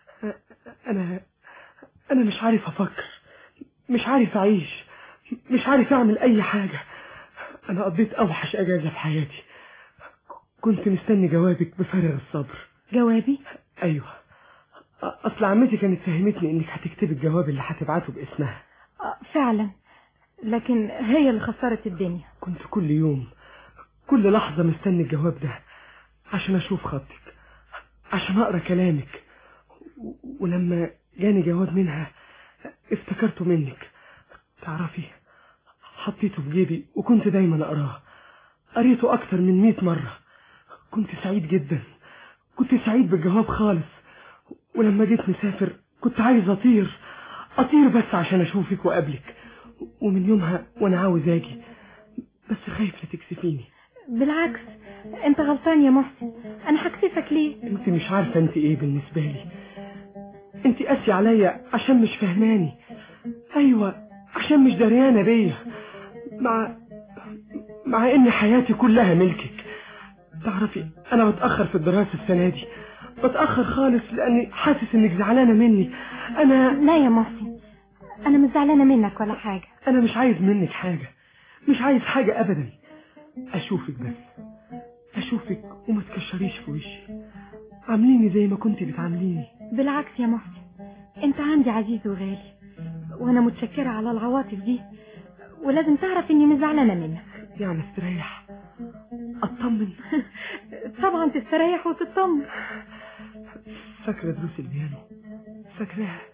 انا مش عارف افكر، مش عارف اعيش، مش عارف اعمل اي حاجة. انا قضيت اوحش اجازة في حياتي. كنت مستني جوابك بفارغ الصبر. جوابي؟ ايوه، اصل عمتي كانت فهمتني انك هتكتبي الجواب اللي هتبعته باسمها. فعلا، لكن هي اللي خسرت الدنيا. كنت كل يوم كل لحظة مستني الجواب ده عشان اشوف خطك، عشان اقرا كلامك. ولما جاني جواب منها افتكرته منك. تعرفي، حطيته في جيبي وكنت دايما اقراه. قريته اكتر من 100 مرة. كنت سعيد جدا، كنت سعيد بالجواب خالص. ولما جيت مسافر كنت عايز اطير بس عشان اشوفك وقابلك. ومن يومها وانا عاوز اجي، بس خايف لا تكسفيني. بالعكس، انت غلطان يا محسن. انا هكسفك ليه؟ انت مش عارفة انت ايه بالنسبة لي. انت قاسي عليا عشان مش فهماني. ايوه، عشان مش دريانة بيا، مع ان حياتي كلها ملكك. تعرفي، انا بتأخر في الدراسة السنة دي، بتأخر خالص لاني حاسس انك زعلانة مني. لا يا محسن، انا مش زعلانة منك ولا حاجة. انا مش عايز منك حاجة، مش عايز حاجة ابدا. اشوفك بس، اشوفك وما تكشريش في وشي. عامليني زي ما كنت بتعامليني. بالعكس يا محسن، انت عندي عزيز وغالي، وانا متشكرة على العواطف دي، ولازم تعرف اني مش زعلانة منك. يعني استريح، اطمن. طبعا تستريح وتطمن. فاكرة دروس البيانو؟ فاكراها؟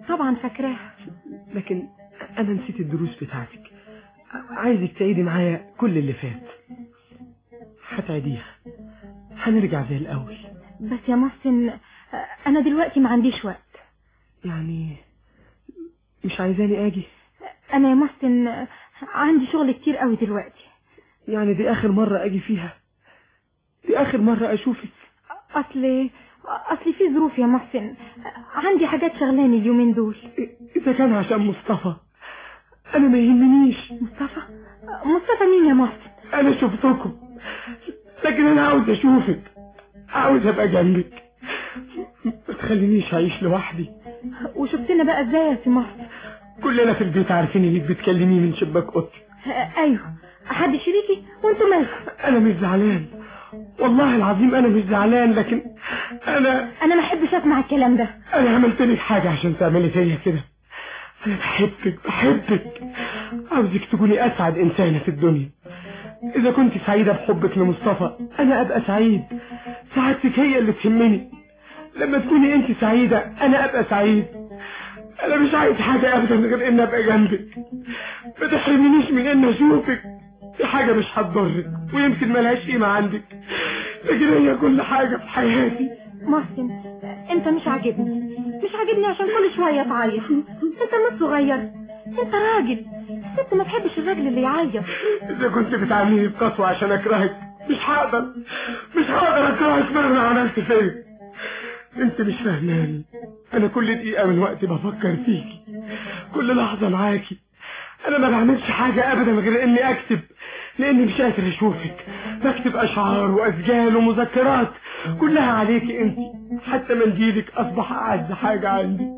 طبعا فاكراها. لكن انا نسيت الدروس بتاعتك. عايزك تعيدي معايا كل اللي فات. هتعيديها هنرجع زي الاول. بس يا محسن انا دلوقتي ما عنديش وقت. يعني مش عايزاني اجي؟ انا يا محسن عندي شغل كتير قوي دلوقتي. يعني دي اخر مرة اجي فيها؟ دي اخر مرة اشوفك؟ اصلي في ظروف يا محسن، عندي حاجات شغلاني اليومين دول. اذا كان عشان مصطفى انا ما يهمنيش. مصطفى مين يا محسن؟ انا شفتكم، لكن انا عاوز اشوفك، عاوز ابقى جنبك، ما تخلينيش اعيش لوحدي. وشفتنا بقى ازاي يا سي محسن؟ كلنا في البيت عارفين انك بتكلميه من شباك اوضتي. ايوه، حد شريكي وانتوا مالكم؟ انا مش زعلان، والله العظيم انا مش زعلان، لكن انا ما احبش اسمع الكلام ده. انا عملت لك حاجه عشان تعملي فيا كده؟ انا بحبك، عاوزك تكوني اسعد انسانه في الدنيا. اذا كنت سعيده بحبك لمصطفى انا ابقى سعيد، سعادتك هي اللي تهمني. لما تكوني انت سعيده انا ابقى سعيد. انا مش عايز حاجه ابدا غير ان ابقى جنبك. ما تحرمنيش من ان اشوفك، دي حاجه مش هتضرك ويمكن ملهاش قيمه عندك، لكن هي كل حاجه في حياتي. محسن انت مش عاجبني عشان كل شويه تعيط. انت مش صغير، انت راجل. الست ما تحبش الراجل اللي يعيط. اذا كنت بتعامليني بقسوه عشان اكرهك مش هقدر اكرهك مهما عملت فيا. انت مش فاهماني، انا كل دقيقه من وقتي بفكر فيكي، كل لحظه معاكي. انا ما بعملش حاجه ابدا غير اني اكتب، لاني مش قادر اشوفك. بكتب اشعار واسجال ومذكرات كلها عليكي انت، حتى منديلك اصبح اعز حاجه عندي.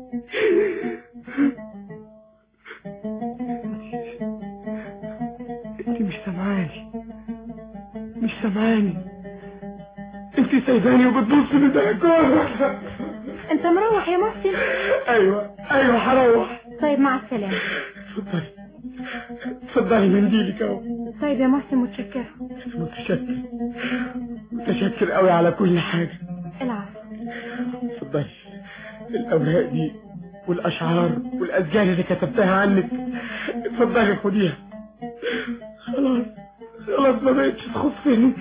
انت مش سامعاني، انت سايباني وبتبص للبلكونه. انت مروح يا محسن؟ ايوه هروح. طيب مع السلامه. اتفضلي منديلك اهو. طيب يا محسن، متشكره. متشكر قوي على كل حاجه. العفو. اتفضلي الاوراق دي والاشعار والاسجال اللي كتبتها عنك، اتفضلي خديها. خلاص ما بقتش تخصني.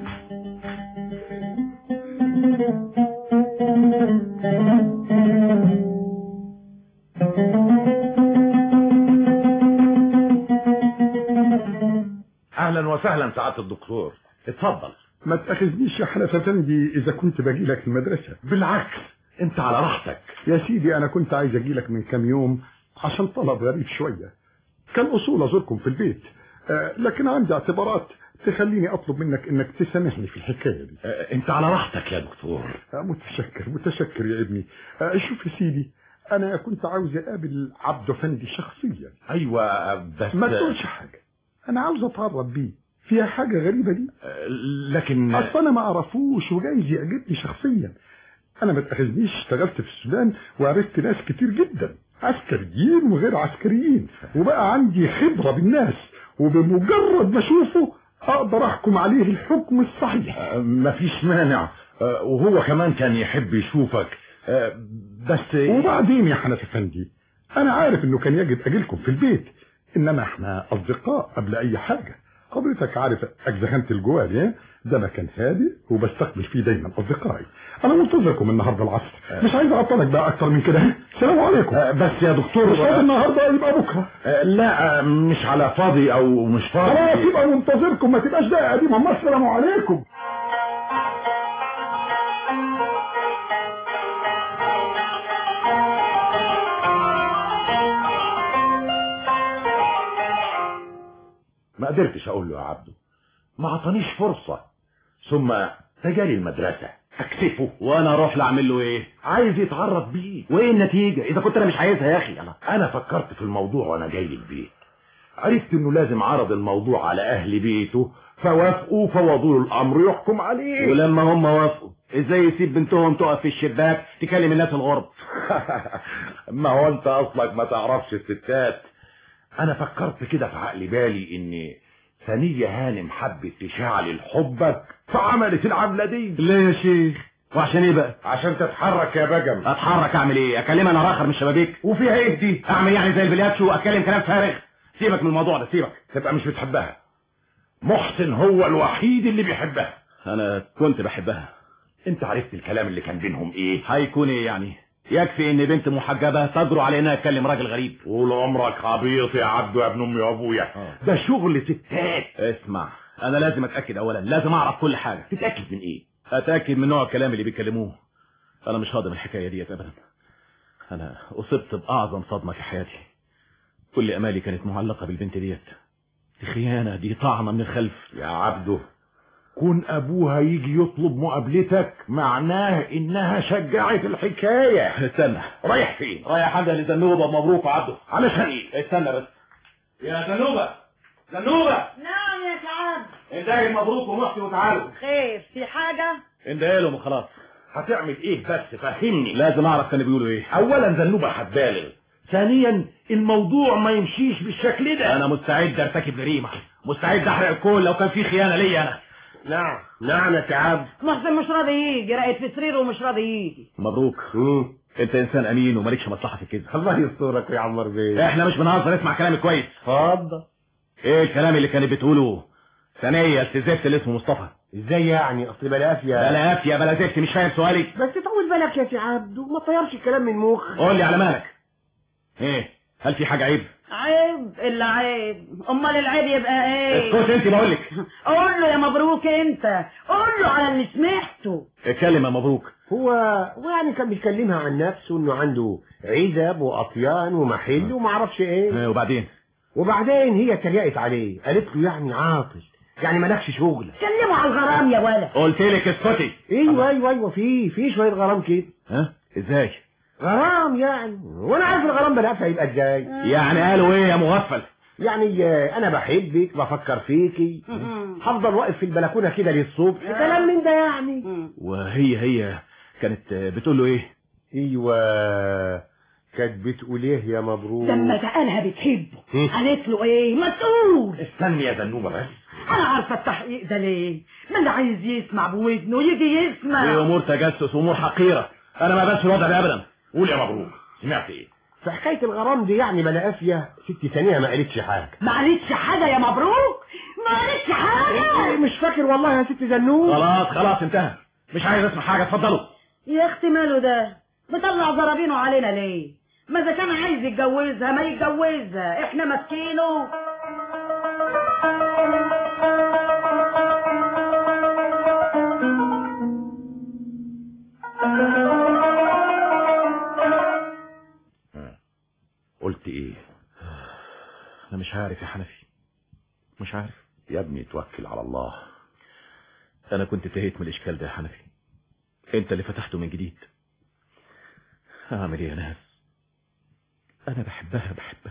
اهلا وسهلا سعاده الدكتور، اتفضل. ما تاخذنيش يا حنفي افندي اذا كنت باجي لك المدرسه. بالعكس انت على راحتك يا سيدي. انا كنت عايز اجي لك من كام يوم عشان طلب غريب شويه. كان اصول ازوركم في البيت، لكن عندي اعتبارات تخليني اطلب منك انك تسامحني في الحكايه دي. انت على راحتك يا دكتور. متشكر يا ابني. شوف يا سيدي، انا كنت عاوز اقابل عبده افندي شخصيا. ايوه بس ما تقولش حاجه، انا عاوز اتعرف بيه. فيها حاجه غريبه دي؟ لكن اصل انا ما اعرفوش وجايز يعجبني شخصيا. انا ما تاخذنيش، اشتغلت في السودان وعرفت ناس كتير جدا، عسكريين وغير عسكريين، وبقى عندي خبره بالناس، وبمجرد ما اشوفه اقدر احكم عليه الحكم الصحيح. مفيش مانع، وهو كمان كان يحب يشوفك. بس وبعدين يا حنفي افندي، انا عارف انه كان يجب اجيلكم في البيت، انما احنا اصدقاء قبل اي حاجه. حضرتك عارف اجزخانة الجواري ده مكان هادئ وبستقبل فيه دايما اصدقائي. انا منتظركم النهارده العصر، مش عايز اعطلك بقى اكتر من كده. السلام عليكم. بس يا دكتور مش فاضي النهارده يبقى بكره. لا مش على فاضي او مش فاضي. خلاص يبقى منتظركم، ما تبقاش دقيقه قديمه. السلام عليكم. ما قدرتش اقول له يا عبده، ما عطانيش فرصة. ثم تجالي المدرسة اكسفه وانا اروح لاعمل له ايه؟ عايز يتعرف بيه. وايه النتيجة اذا كنت انا مش عايزها يا اخي؟ انا فكرت في الموضوع وانا جاي البيت، عرفت انه لازم عرض الموضوع على اهل بيته، فوافقوا فوضوا له الامر يحكم عليه. ولما هم وافقوا ازاي يسيب بنتهم تقف في الشباك تكلم الناس الغرب؟ ما هو انت اصلك ما تعرفش الستات. انا فكرت كده في عقل بالي ان ثانية هانم حبت تشعل حبك فعملت العملة دي. لا يا شيخ، وعشان ايه بقى؟ عشان تتحرك يا بجم. اتحرك اعمل ايه؟ اكلمها انا راخر من الشبابيك؟ وفيها ايه دي؟ اعمل يعني زي البلياتشو واكلم كلام فارغ؟ سيبك من الموضوع ده، سيبك. تبقى مش بتحبها. محسن هو الوحيد اللي بيحبها. انا كنت بحبها. انت عرفت الكلام اللي كان بينهم ايه؟ هيكون ايه يعني؟ يكفي ان بنت محجبة تجرؤ على انها تكلم راجل غريب. طول عمرك عبيط يا عبدو يا ابن امي وابويا. ده شغل ستات. اسمع، انا لازم اتاكد اولا، لازم اعرف كل حاجه. تتاكد من ايه؟ اتاكد من نوع الكلام اللي بيكلموه. انا مش هاضم الحكايه ديت ابدا. انا اصبت باعظم صدمه في حياتي. كل امالي كانت معلقه بالبنت ديت. دي خيانه، دي طعنه من الخلف. يا عبدو، كون ابوها يجي يطلب مقابلتك معناه انها شجعت الحكايه. استنى. رايح فين؟ رايح حاجه لزنوبه. مبروك يا عبدو. علشان ايه؟ استنى بس يا زنوبه. زنوبه. نعم يا سعاد. اندهي مبروك ومحسن وتعالوا. خير، في حاجة؟ اندهي لهم وخلاص. هتعمل ايه بس فهمني. لازم اعرف كانوا بيقولوا ايه. اولا زنوبه هتبالغ، ثانيا الموضوع ما يمشيش بالشكل ده. انا مستعد ارتكب جريمه، مستعد احرق الكل لو كان في خيانه ليا انا. نعم يا سعاد. محسن مش راضي يجي، راقد في سريره ومش راضي يجي. مبروك. انت انسان امين ومالكش مصلحه في الكذب. الله يسترك ويعمر بيك. احنا مش بنهزر، اسمع كلامي كويس. اتفضل. ايه الكلام اللي كانت بتقوله ثانيه التزفت اللي اسمه مصطفى؟ ازاي يعني؟ اصل بلا قافيه. بلا قافيه بلا زفت، مش فاهم سؤالي؟ بس طول بالك يا سي عبدو، ما تطيرش الكلام من مخك. قول لي على مالك. ايه، هل في حاجه عيب؟ عيب الا عيب، امال العيب يبقى ايه؟ اسكت انت بقول لك. قول له يا مبروك، انت قول له على اللي سمعته. اتكلم يا مبروك. هو يعني كان بيكلمها عن نفسه انه عنده عزب واطيان ومحل وما اعرفش ايه. وبعدين هي اتريقت عليه، قالت له يعني عاطل، يعني مالكش شغل. كلموا على الغرام يا ولد. قلت لك اسكتي. ايوه في شويه غرام كده. ازاي؟ غرام يعني، وانا عارف الغرام بنفسه هيبقى ازاي. يعني قالوا ايه يا مغفل؟ يعني انا بحبك، بفكر فيكي، هفضل واقف في البلكونه كده للصبح، كلام من ده يعني. وهي كانت بتقول له ايه؟ ايوه كانت بتقول ايه يا مبروك؟ لما سألها بتحبه قالت له ايه؟ ما تقول. استني يا زنوبه بس. انا عارفه التحقيق ده ليه، ما اللي عايز يسمع بودنه يجي يسمع. دي امور تجسس وامور حقيره، انا ما بس الوضع ده ابدا. قول يا مبروك، سمعت ايه؟ في حكايه الغرام دي يعني بلا قافيه. ست ثانيه ما قالتش حاجه. ما قالتش حاجه يا مبروك، ما قالتش حاجه. مش فاكر والله يا ست زنوب. خلاص انتهى، مش عايز اسمع حاجه، اتفضلوا. يا اختي ماله ده؟ بيطلع زرابينه علينا ليه؟ ما اذا كان عايز يتجوزها ما يتجوزها، احنا ماسكينه. قلت ايه؟ انا مش عارف يا حنفي، مش عارف. يا ابني توكل على الله. انا كنت انتهيت من الاشكال ده يا حنفي، انت اللي فتحته من جديد. اعمل ايه يا ناس؟ انا بحبها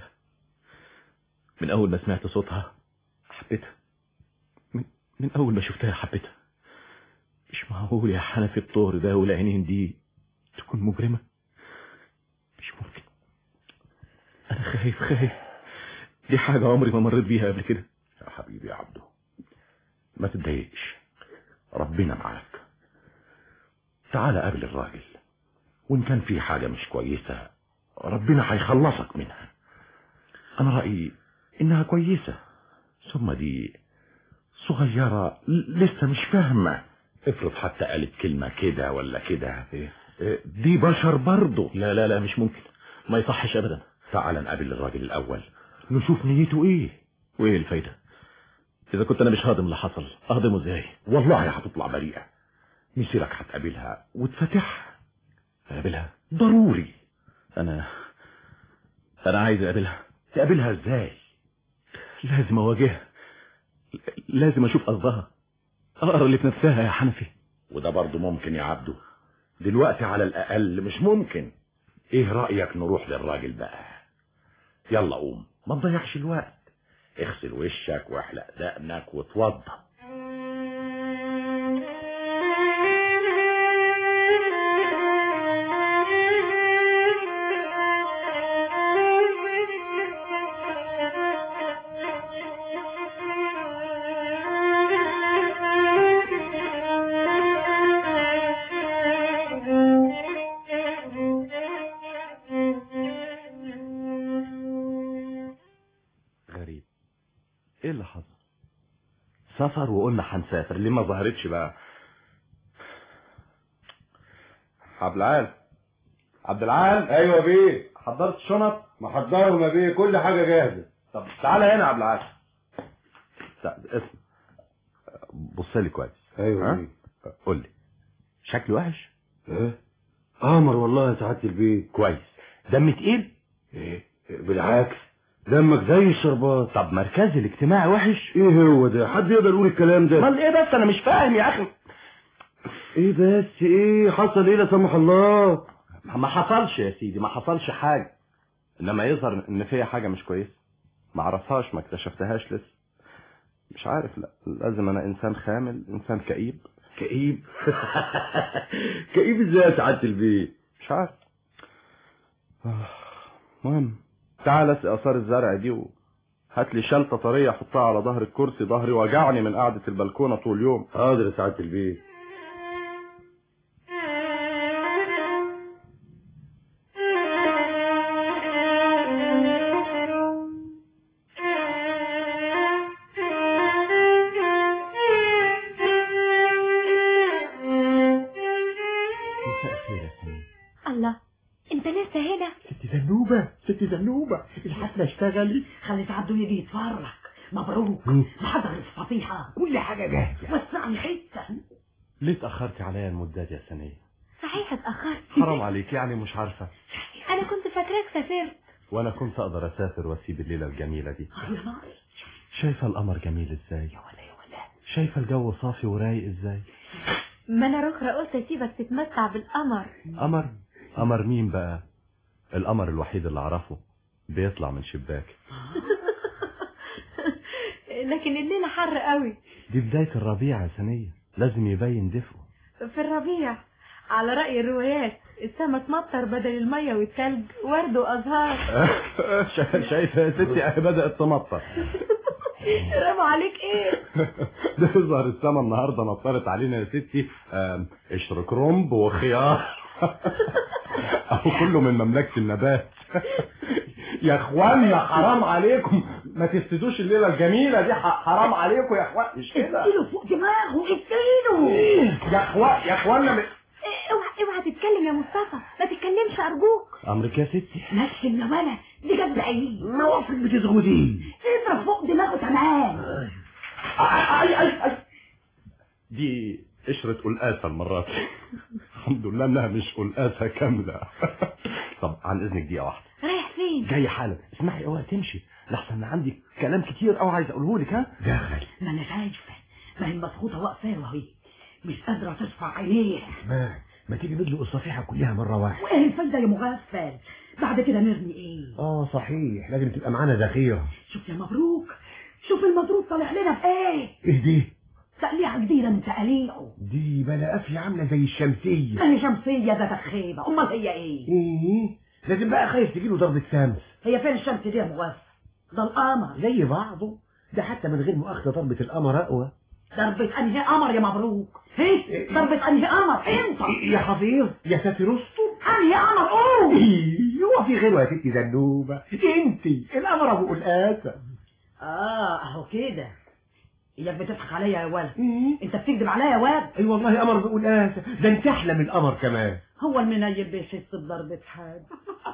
من اول ما سمعت صوتها حبيتها، من اول ما شفتها حبيتها. مش معقول يا حنفي الطور ده والعينين دي تكون مجرمة، مش ممكن. انا خايف، دي حاجة عمري ما مريت بيها قبل كده. يا حبيبي يا عبدو ما تتضايقش، ربنا معاك. تعال قابل الراجل، وان كان في حاجة مش كويسة ربنا هيخلصك منها. انا رأيي انها كويسة، ثم دي صغيرة لسه مش فاهمة. افرض حتى قالت كلمة كده ولا كده، دي بشر برضه. لا مش ممكن، ما يصحش ابدا. تعال نقابل الراجل الاول نشوف نيته ايه. وايه الفايدة اذا كنت انا مش هاضم اللي حصل؟ اهضمه ازاي؟ والله هتطلع بريئة. مسيرك هتقابلها وتفتحها. اقابلها ضروري. انا عايز اقابلها. تقابلها ازاي؟ لازم اواجهها، لازم اشوف قصدها، اقرا اللي في نفسها يا حنفي. وده برضو ممكن يا عبدو؟ دلوقتي على الاقل مش ممكن. ايه رأيك نروح للراجل بقى؟ يلا قوم، ما تضيعش الوقت. اغسل وشك واحلق دقنك واتوضى. اللي حصل؟ سفر وقلنا هنسافر، ليه ما ظهرتش بقى؟ عبد العال، عبد العال. ايوه بيه. حضرت الشنط؟ محضرهم يا بيه، كل حاجه جاهزه. طب تعالى هنا يا عبد العال. اسمع، بص لي كويس. ايوه بيه. قول لي، شكلي وحش؟ ايه؟ قمر والله يا سعاده البيه. كويس. دم تقيل؟ ايه بالعكس، دمك زي الشربات. طب مركزي الاجتماعي وحش؟ ايه هو ده؟ حد يقدر يقول الكلام ده؟ امال ايه بس؟ انا مش فاهم يا اخي. ايه بس؟ ايه حصل؟ ايه لا سمح الله؟ ما حصلش يا سيدي، ما حصلش حاجه، انما يظهر ان فيها حاجه مش كويسه، ما اعرفهاش، ما اكتشفتهاش لسه، مش عارف. لا لازم انا انسان خامل، انسان كئيب. كئيب؟ كئيب ازاي يا سعاده البيه؟ مش عارف. المهم تعال اسقي اثار الزرع دي وهات لي شلته طريه احطها على ظهر الكرسي، ظهري وجعني من قعده البلكونه طول اليوم. حاضر يا سعاده البيه. الله، انت لسه هنا؟ ست زنوبة الحفلة اشتغلت. خلي عبده يجي يتفرج. مبروك. محضر الصفيحة، كل حاجة جاهزة. وسعني حتة. ليه اتاخرتي عليا المده دي يا سنيه؟ صحيح اتأخرت. حرام عليك، يعني مش عارفه؟ انا كنت فاكراك سافرت. وانا كنت اقدر اسافر واسيب الليله الجميله دي. يا نار. شايفه القمر جميل ازاي؟ يا ولا شايفه الجو صافي ورايق ازاي؟ ما انا رخرة قلت اسيبك تتمتع بالقمر. قمر؟ قمر مين بقى؟ القمر الوحيد اللي اعرفه بيطلع من شباك. لكن الليلة حر قوي. دي بداية الربيع يا سنية، لازم يبين دفئه. في الربيع على رأي الروايات السما تمطر بدل المية والتلج ورد وأزهار. شايفة يا ستي اهي بدأت تمطر. رموا عليك ايه؟ ده يظهر السما النهاردة مطرت علينا يا ستي قشر كرنب وخيار. اهو كله من مملكة النبات. يا اخوانا حرام عليكم، ما تفسدوش الليلة الجميلة دي، حرام عليكم يا اخوان. مش كده؟ اديله فوق دماغه، اديله. يا اخوانا اوعى تتكلم يا مصطفى، ما تتكلمش ارجوك. امرك يا ستي. نسل يا ولد، دي جد عيني. نوافق بتزغدي. اضرب فوق دماغه تمام. اي دي قشرة قلقاسة المرات. الحمد لله انها مش قلقاسة كاملة. طب عن اذنك دقيقة واحدة. رايح فين؟ جاي حالا. اسمعي اوعى تمشي، لحسن عندي كلام كتير قوي عايز اقوله لك. ها داخل. ما انا شايفه، ما هي مسخوطه واقفه وهي مش قادره ترفع عينيها. ما تيجي ندلق الصفيحة كلها مرة واحدة. وايه الفايده يا مغفل؟ بعد كده نرمي ايه؟ صحيح، لازم تبقى معانا ذخيرة. شوف يا مبروك، شوف المضروب طالع لنا في ايه؟ ايه دي؟ تقليعه جديده من تقاليعه. دي بلا قافية عاملة زي الشمسية. ما هي شمسيه ده تخيبه، امال هي ايه؟ ايه لازم بقى خايف تجيله ضربة شمس. هي فين الشمس دي يا مغفل؟ ده القمر زي بعضه، ده حتى من غير مؤاخذة ضربة القمر اقوى. ضربة انهي قمر يا مبروك؟ هي ضربة انهي قمر؟ انت يا حفيظ يا ساتر استر. انهي قمر؟ قول. هو في غيره يا ستي زنوبة؟ انت القمر ابو قلقاسة. اهو كده. اياك بتضحك عليا يا ولد. انت بتكذب عليا يا واد. اي والله قمر بقلقاسة، ده انت احلى من القمر كمان. هو المنيل بيحس بضربة حاجة.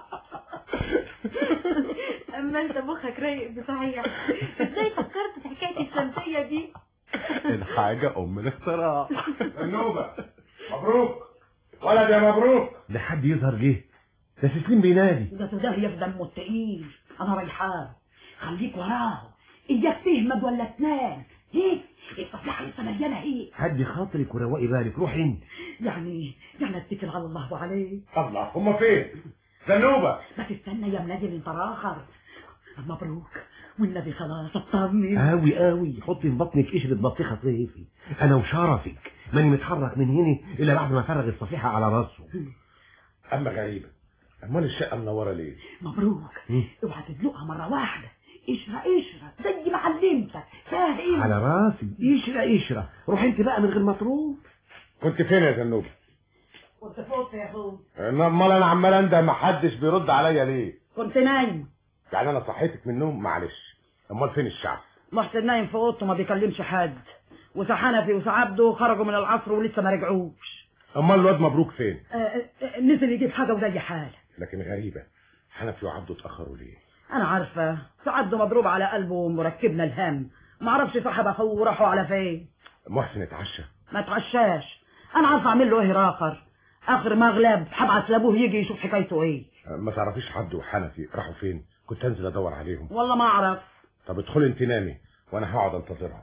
اما انت مخك رايق بصحيح. ازاي فكرت في حكاية الشمسية دي؟ الحاجة ام الاختراع. النوبة مبروك، ولد يا مبروك. ده حد يظهر ليه؟ ده سسليم بينادي. ده هي في دمه التقيل. انا ريحان، خليك وراه، اياك تهمد ولا تنام. هيك الصفيحة لسه مليانة هيك. هدي خاطرك وروقي بالك، روح انت. يعني اتكل على الله وعليه. الله، هما فين؟ زنوبة ما تستنى يا منادي انت اخر. مبروك والنبي خلاص اطمن. قوي حطي في بطنك قشرة بطيخة صيفي. انا وشرفك ماني متحرك من هنا الا بعد ما فرغ الصفيحة على راسه. اما غريبة، امال الشقة منورة ليه؟ مبروك. اوعى تدلقها مرة واحدة، قشرة زي ما علمتك، فاهم؟ على راسي قشرة. روح انت بقى من غير ما تروح. كنت فين يا زنوبة؟ كنت فوق يا اخوي. امال انا عمال انده محدش بيرد عليا ليه؟ كنت نايم. يعني انا صحيتك من النوم؟ معلش. امال فين الشعب؟ محسن نايم في اوضته ما بيكلمش حد، وسحنفي وسعبده خرجوا من العصر ولسه ما رجعوش. امال الواد مبروك فين؟ نزل يجيب حاجه وزي حاله. لكن غريبه، حنفي وعبده اتاخروا ليه؟ انا عارفه، سعبده مضروب على قلبه ومركبنا الهم، ما اعرفش صاحب اخوه وراحوا على فين. محسن اتعشى؟ ما اتعشاش، انا عارفه اعمل له ايه اخر. اخر ما اغلب هبعت لابوه يجي يشوف حكايته ايه. ما تعرفيش عبده وحنفي راحوا فين؟ كنت انزل ادور عليهم. والله ما اعرف. طب ادخلي انت نامي وانا هقعد انتظرها.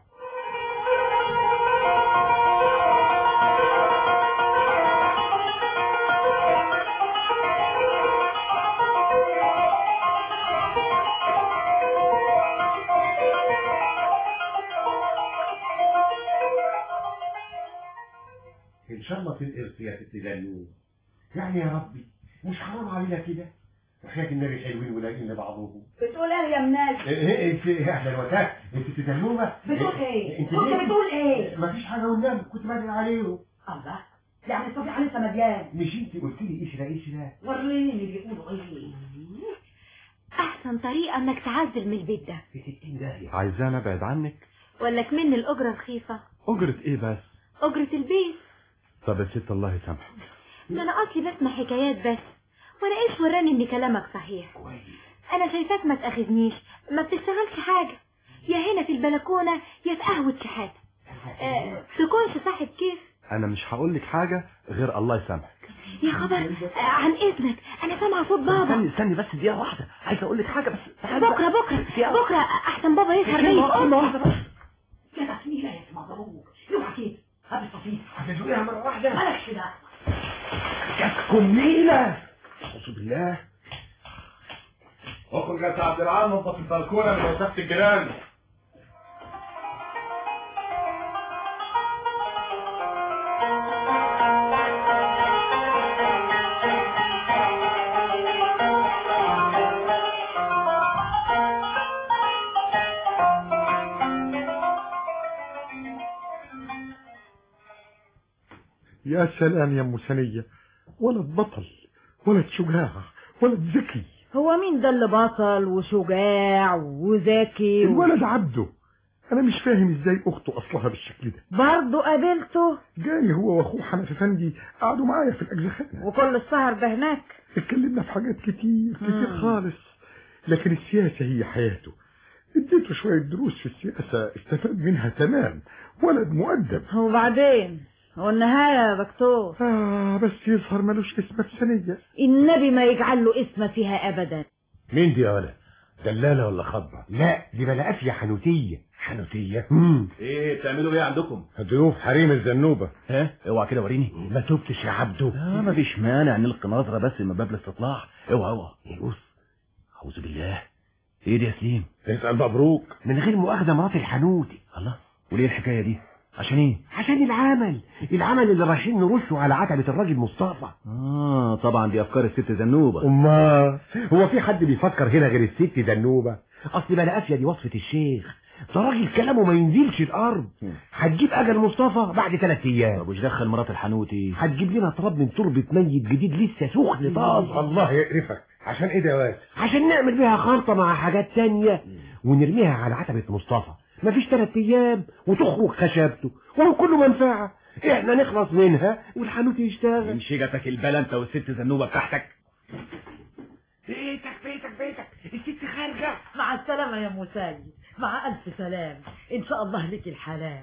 ان شاء الله تنقرص يا ست جنون. يعني يا ربي مش حرام علينا كده؟ وحياة النبي حلوين ولاقين لبعضهم. بتقول ايه يا منال؟ انت اهلا وسهلا. انت تتهلومه؟ بتقول ايه؟ انت كنت بتقول ايه؟ مفيش حاجه والنبي، كنت بدري عليهم. الله، يعني الصفيحه لسه مليان. مش انت قلت لي قشره؟ وريني اللي بيقولوا ايه. احسن طريقه انك تعزل من البيت ده. في 60 داهيه. عايزاني ابعد عنك؟ ولا كمان الاجره رخيصه؟ اجرة ايه بس؟ اجره البيت. طب يا ست الله يسامحك. ما انا اصلي بسمع حكايات بس، وانا ايش وراني ان كلامك صحيح. كويس. انا شايفاك ما تاخذنيش، ما بتشتغلش حاجه، يا هنا في البلكونه يا في قهوه شحاته. تكونش صاحب كيف. انا مش هقول لك حاجه غير الله يسامحك. يا خبر، عن اذنك انا سامعه صوت بابا. استني بس دقيقه واحده، عايز اقول لك حاجه بس. بكره احسن بابا يسهر بيا. يا تسمية يا اسمع ضروب، اوعى كده. هات الصفيحه. هتزوقيها مره واحده؟ مالكش دعوه. جاتكم نيله. اعوذ بالله. اخرج يا عبد العال، نظف البلكونه من وسخة الجيران. يا سلام يا ام ثانيه، ولد بطل، ولد شجاع، ولد ذكي. هو مين ده اللي بطل وشجاع وذكي الولد عبده. انا مش فاهم ازاي اخته اصلها بالشكل ده. برضه قابلته؟ جاي هو واخوه حنفي فندي قعدوا معايا في الاجزخانه، وكل السهر ده هناك. اتكلمنا في حاجات كتير خالص، لكن السياسه هي حياته. اديته شويه دروس في السياسه استفاد منها تمام، ولد مؤدب. وبعدين والنهايه يا دكتور؟ بس يظهر ملوش اسم في ثانيه. النبي ما يجعل له اسم فيها ابدا. مين دي يا ولد؟ دلالة ولا خضرة؟ لا دي بلا قافية حنوتية. حنوتية؟ ايه بتعملوا ايه عندكم؟ ضيوف حريم الزنوبة. ها اوعى كده وريني. ما تبتش يا عبده. ما فيش مانع نلقي نظرة بس من باب الاستطلاع. اوعى بص. اعوذ بالله. ايه دي يا سليم؟ تسأل مبروك. من غير مؤاخذة مرات الحنوتي. الله، وليه الحكاية دي؟ عشان ايه؟ عشان العمل اللي رايحين نرشه على عتبة الراجل مصطفى. طبعا دي افكار الست زنوبة. هو في حد بيفكر هنا غير الست زنوبة؟ اصل بلا قافية دي وصفة الشيخ، ده راجل كلامه ما ينزلش الارض. هتجيب اجل مصطفى بعد 3 ايام. طب وش دخل مرات الحنوتي؟ هتجيب لنا تراب من تربة ميت جديد لسه سخن طازه. الله يقرفك. عشان ايه ده يا واد؟ عشان نعمل بيها خلطة مع حاجات تانية ونرميها على عتبة مصطفى. مفيش 3 ايام وتخرج خشبته وهو كله منفعة. احنا نخلص منها والحانوت يشتغل. امشي جاتك البلا انت والست زنوبة بتاعتك. بيتك الست خارجة. مع السلامة يا ام سالي، مع الف سلام، ان شاء الله لك الحلال.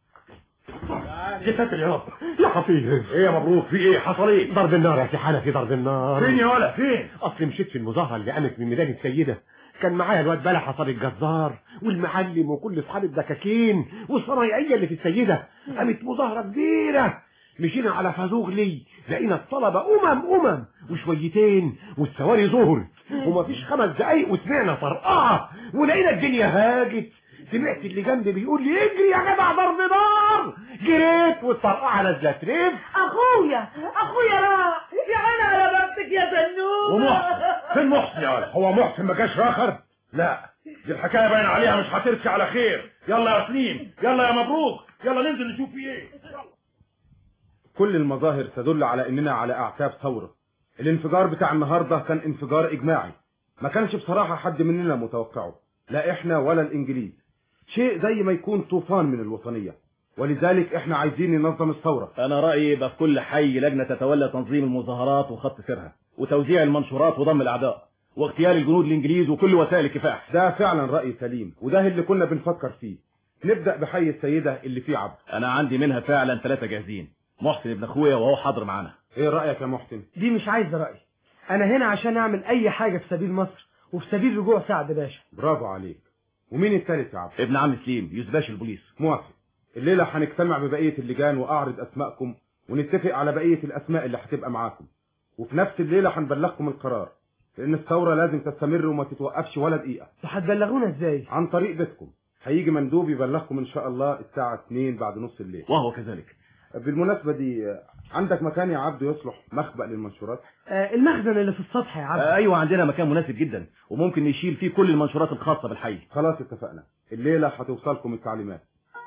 يا ساتر يا رب يا حفيظ. ايه يا مبروك؟ في ايه؟ حصل ايه؟ ضرب النار يا سي حنفي، ضرب النار. فين يا ولا فين؟ اصل مشيت في المظاهرة اللي قامت من ميدان السيدة، كان معايا الواد بلح صار الجزار والمعلم وكل اصحاب الدكاكين والصنايعيه اللي في السيده. قامت مظاهره كبيره، مشينا على فازوغلي لقينا الطلبه امم وشويتين والسواري ظهرت ومفيش 5 دقايق وسمعنا طرقعه ولقينا الدنيا هاجت. سمعت اللي جنبي بيقول لي اجري يا جدع ضرب نار. جريت والطرقعه نازله ترف. اخويا راح يا عيني على بختك يا زنوب. ومحسن فين محسن يا ولد؟ هو محسن ما جاش راخر؟ لا دي الحكايه باين عليها مش هترسي على خير. يلا يا سليم، يلا يا مبروك، يلا ننزل نشوف في ايه. كل المظاهر تدل على اننا على اعتاب ثوره. الانفجار بتاع النهارده كان انفجار اجماعي، ما كانش بصراحه حد مننا متوقعه، لا احنا ولا الانجليز. شيء زي ما يكون طوفان من الوطنية، ولذلك احنا عايزين ننظم الثورة. انا رأيي يبقى في كل حي لجنة تتولى تنظيم المظاهرات وخط سيرها وتوزيع المنشورات وضم الاعداء واغتيال الجنود الانجليز وكل وسائل الكفاح. ده فعلا رأي سليم، وده اللي كنا بنفكر فيه. نبدأ بحي السيدة اللي فيه عبد. انا عندي منها فعلا 3 جاهزين، محسن ابن اخويا وهو حاضر معانا. ايه رأيك يا محسن؟ دي مش عايزة رأي، انا هنا عشان اعمل اي حاجة في سبيل مصر وفي سبيل رجوع سعد باشا. برافو عليك. ومين الثالث يا عبد؟ ابن عم سليم يوسباش البوليس. موافق. الليلة هنجتمع ببقية اللجان واعرض اسماءكم ونتفق على بقية الاسماء اللي هتبقى معاكم، وفي نفس الليلة هنبلغكم القرار، لان الثورة لازم تستمر وما تتوقفش ولا دقيقة. وهتبلغونا ازاي؟ عن طريق بيتكم. هيجي مندوب يبلغكم ان شاء الله الساعة 2 بعد نص الليل. وهو كذلك. بالمناسبة دي، عندك مكان يا عبد يصلح مخبأ للمنشورات؟ المخزن اللي في السطح يا عبد. ايوه عندنا مكان مناسب جدا وممكن نشيل فيه كل المنشورات الخاصة بالحي. خلاص اتفقنا، الليلة هتوصلكم التعليمات.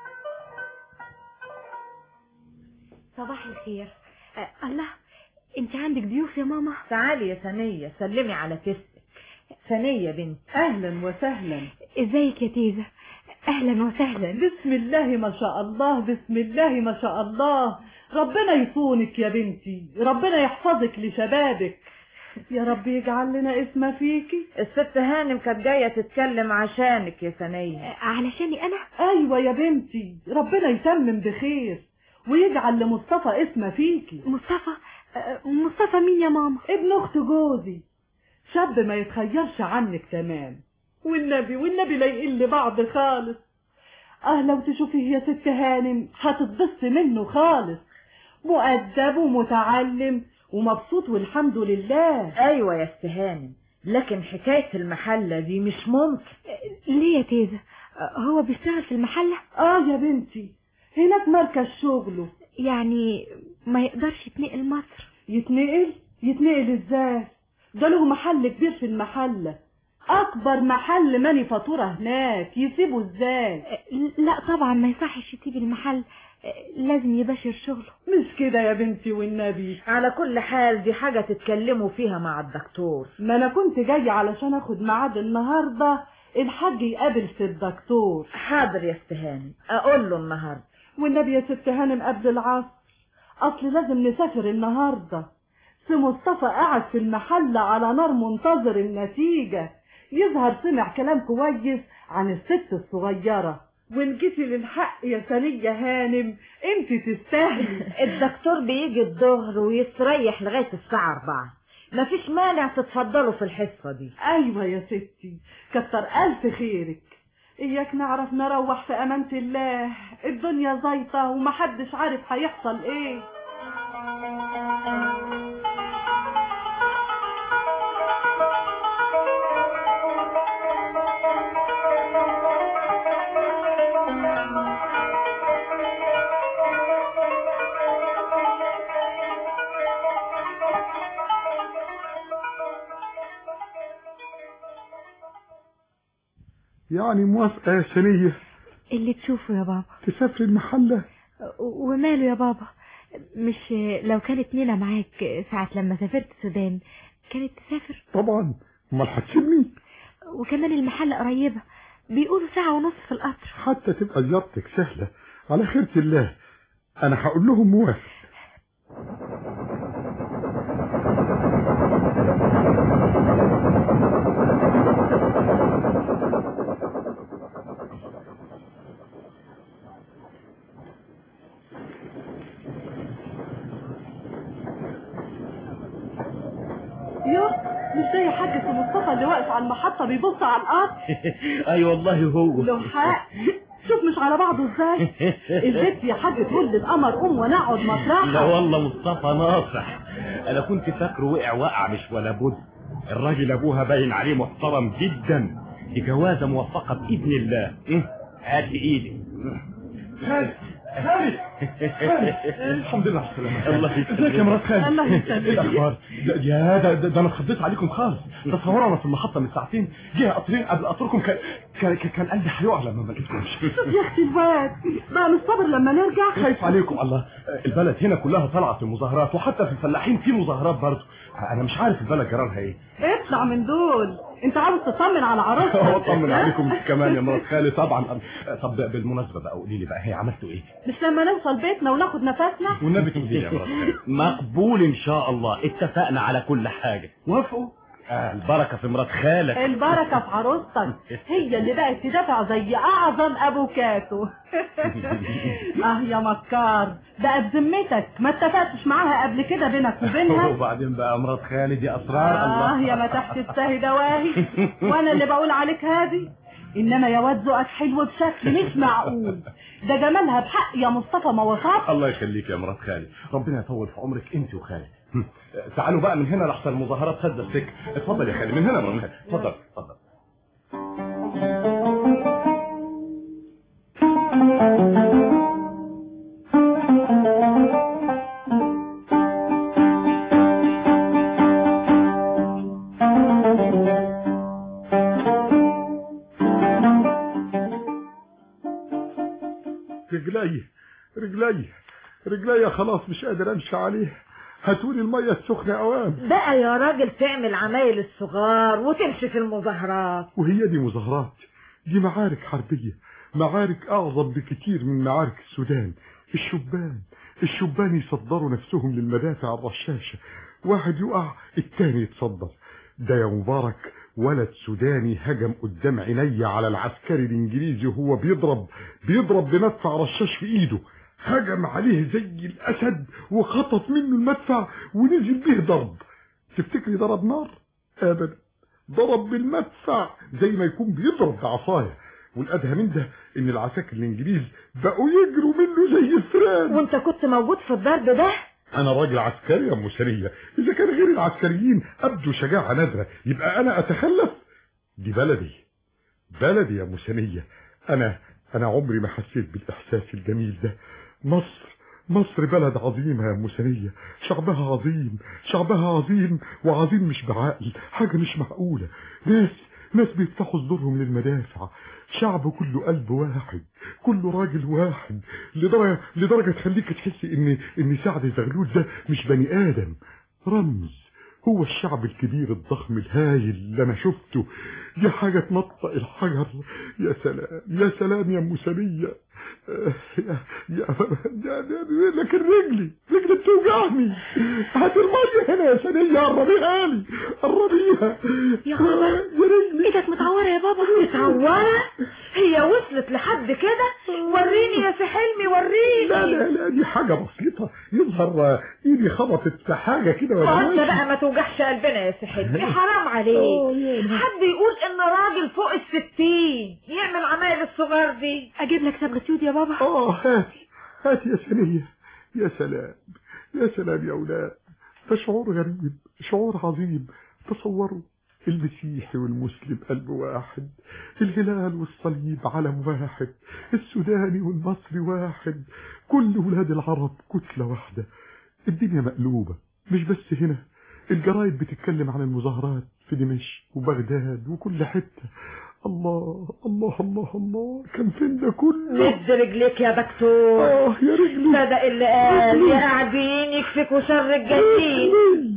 صباح الخير. الله، انت عندك ضيوف يا ماما؟ تعالي يا ثانية سلمي على كستك. ثانية بنت. اهلا وسهلا. ازيك يا تيزة؟ اهلا وسهلا. بسم الله ما شاء الله، بسم الله ما شاء الله. ربنا يصونك يا بنتي، ربنا يحفظك لشبابك، يا رب يجعل لنا اسم فيكي. الست هانم كانت جاية تتكلم عشانك يا ثانية. علشاني انا؟ ايوه يا بنتي، ربنا يتمم بخير ويجعل لمصطفى اسم فيكي. مصطفى مين يا ماما؟ ابن اخت جوزي، شاب ما يتخيرش عنك تمام، والنبي لا يقل بعض خالص. لو تشوفيه يا ست هانم هتتبسطي منه خالص، مؤدب ومتعلم ومبسوط والحمد لله. ايوه يا ست هانم، لكن حكاية المحلة دي مش ممكن. ليه يا تيزة؟ هو بيشتغل في المحلة؟ يا بنتي، هناك مركز شغله. يعني ما يقدرش يتنقل مصر؟ يتنقل ازاي؟ ده له محل كبير في المحلة، اكبر محل مانيفاتورة هناك، يسيبه ازاي؟ لا طبعا ما يصحش يسيب المحل، لازم يباشر شغله. مش كده يا بنتي والنبي. على كل حال دي حاجة تتكلموا فيها مع الدكتور. ما انا كنت جاية علشان اخد ميعاد النهاردة الحاج يقابل في الدكتور. حاضر يا ست هانم، اقول له النهاردة. والنبي يا ست هانم قبل العصر، اصل لازم نسافر النهاردة. سي مصطفى قاعد في المحل على نار منتظر النتيجة، يظهر سمع كلام كويس عن الست الصغيرة. وان جيتي للحق يا ثانية هانم انت تستاهلي. الدكتور بيجي الظهر ويستريح لغاية الساعة 4، مفيش مانع تتفضلوا في الحصة دي. ايوه يا ستي، كتر الف خيرك. اياك نعرف نروح في امانة الله، الدنيا زيطة ومحدش عارف هيحصل ايه. يعني موافقة يا ثانية؟ اللي تشوفه يا بابا. تسافري المحلة؟ وماله يا بابا، مش لو كانت نيلة معاك ساعة لما سافرت السودان كانت تسافر؟ طبعا، امال هتسيبني؟ وكمان المحلة قريبة، بيقولوا 1.5 ساعة في القطر. حتى تبقى زيارتك سهلة على خيرة الله. انا هقول لهم موافق. مش زي حاج سي مصطفى اللي واقف على المحطة بيبص على القطر؟ اي والله هو له حق. شوف مش على بعضه ازاي. البت يا حاج تقول للقمر قوم ونقعد مطرحها. لا والله مصطفى ناصح، انا كنت فاكره وقع مش ولا بد. الراجل ابوها باين عليه محترم جدا، دي جوازه موفقه باذن الله. هات ايدي. خالد الحمد لله على السلامة. الله يسلمك. ازيك يا مرات خالد؟ الله يسلمك. ايه الاخبار؟ ده انا اتخضيت عليكم خالص. تصوروا انا في المحطة من ساعتين جه قطرين قبل قطركم، كان قلبي هيقع لما ما لقيتكمش. شوف يا اختي الواد بقى مش صابر لما نرجع. خايف عليكم. الله، البلد هنا كلها طالعه في المظاهرات، وحتى في الفلاحين في مظاهرات برضه. انا مش عارف البلد جرالها ايه. اطلع من دول، انت عاوز تطمن على عروستك. اطمن عليكم كمان يا مرات خالي طبعا. طب بالمناسبه بقى قولي لي بقى، هي عملتوا ايه؟ مش لما نوصل بيتنا وناخد نفسنا؟ والنبي تقولي لي يا مرات خالي. مقبول ان شاء الله، اتفقنا على كل حاجه. وافقوا؟ البركه في مرات خالك. البركه في عروستك، هي اللي بقت تدافع زي اعظم افوكاتو. يا مكار، بقى بذمتك ما اتفقتش معاها قبل كده بينك وبينها؟ وبعدين بقى مرات خالي دي اسرار الله. يا ما تحت السهي دواهي، وانا اللي بقول عليك هادي. انما يا واد ذوقك حلو بشكل مش معقول، ده جمالها بحق يا مصطفى ما وصفش. الله يخليك يا مرات خالي، ربنا يطول في عمرك انت وخالي. تعالوا بقى من هنا لحسن المظاهرات سد السكه. اتفضل يا خالي من هنا من هنا. اتفضل اتفضل. رجلي خلاص مش قادر امشي عليها. هاتولي الميه السخنه اوام. بقى يا راجل تعمل عمايل الصغار وتمشي في المظاهرات. وهي دي مظاهرات؟ دي معارك حربيه، معارك اعظم بكتير من معارك السودان. الشبان يصدروا نفسهم للمدافع الرشاشه، واحد يقع التاني يتصدر. ده يا مبارك ولد سوداني هجم قدام عيني على العسكري الانجليزي وهو بيضرب بمدفع رشاش في ايده. هجم عليه زي الاسد وخطف منه المدفع ونزل به ضرب. تفتكري ضرب نار؟ ابدا، ضرب بالمدفع زي ما يكون بيضرب بعصايه. والادهى من ده ان العساكر الانجليز بقوا يجروا منه زي الفئران. وانت كنت موجود في الضرب ده؟ انا راجل عسكري يا ام سريه، اذا كان غير العسكريين ابدوا شجاعه نادره يبقى انا اتخلف؟ دي بلدي يا ام سريه. انا عمري ما حسيت بالاحساس الجميل ده. مصر بلد عظيمة يا ام سنية، شعبها عظيم وعظيم مش بعقل، حاجة مش معقولة. ناس بيفتحوا صدورهم للمدافع، شعب كله قلب واحد، كله راجل واحد، لدرجة تخليك تحس ان سعد زغلول ده مش بني ادم، رمز. هو الشعب الكبير الضخم الهايل اللي انا شفته، دي حاجة تنطق الحجر. يا سلام يا ام سنية. لكن رجلي بتوجعني. هات المية هنا يا سنية، قربيها يا خبر، يا رجلي. ايدك متعورة يا بابا. متعورة؟ هي وصلت لحد كده؟ وريني يا سي حلمي وريني. لا دي حاجة بسيطة، يظهر ايدي خبطت في حاجة كده. انت بقى ما توجعش قلبنا يا سي حلمي، حرام عليك. حد يقول ان راجل فوق 60 يعمل عمايل الصغار دي؟ اجيب لك سبرتيود يا بابا؟ هاتي يا سنية. يا سلام يا اولاد، ده شعور غريب، شعور عظيم. تصوروا المسيحي والمسلم قلب واحد، الهلال والصليب علم واحد، السوداني والمصري واحد، كل ولاد العرب كتلة واحدة. الدنيا مقلوبة، مش بس هنا، الجرايد بتتكلم عن المظاهرات في دمشق وبغداد وكل حتة. الله الله الله الله، كان فين ده كله؟ مد رجليك يا دكتور. يا رجلي. صدق اللي قال يا قاعدين يكفيكوا شر الجايين.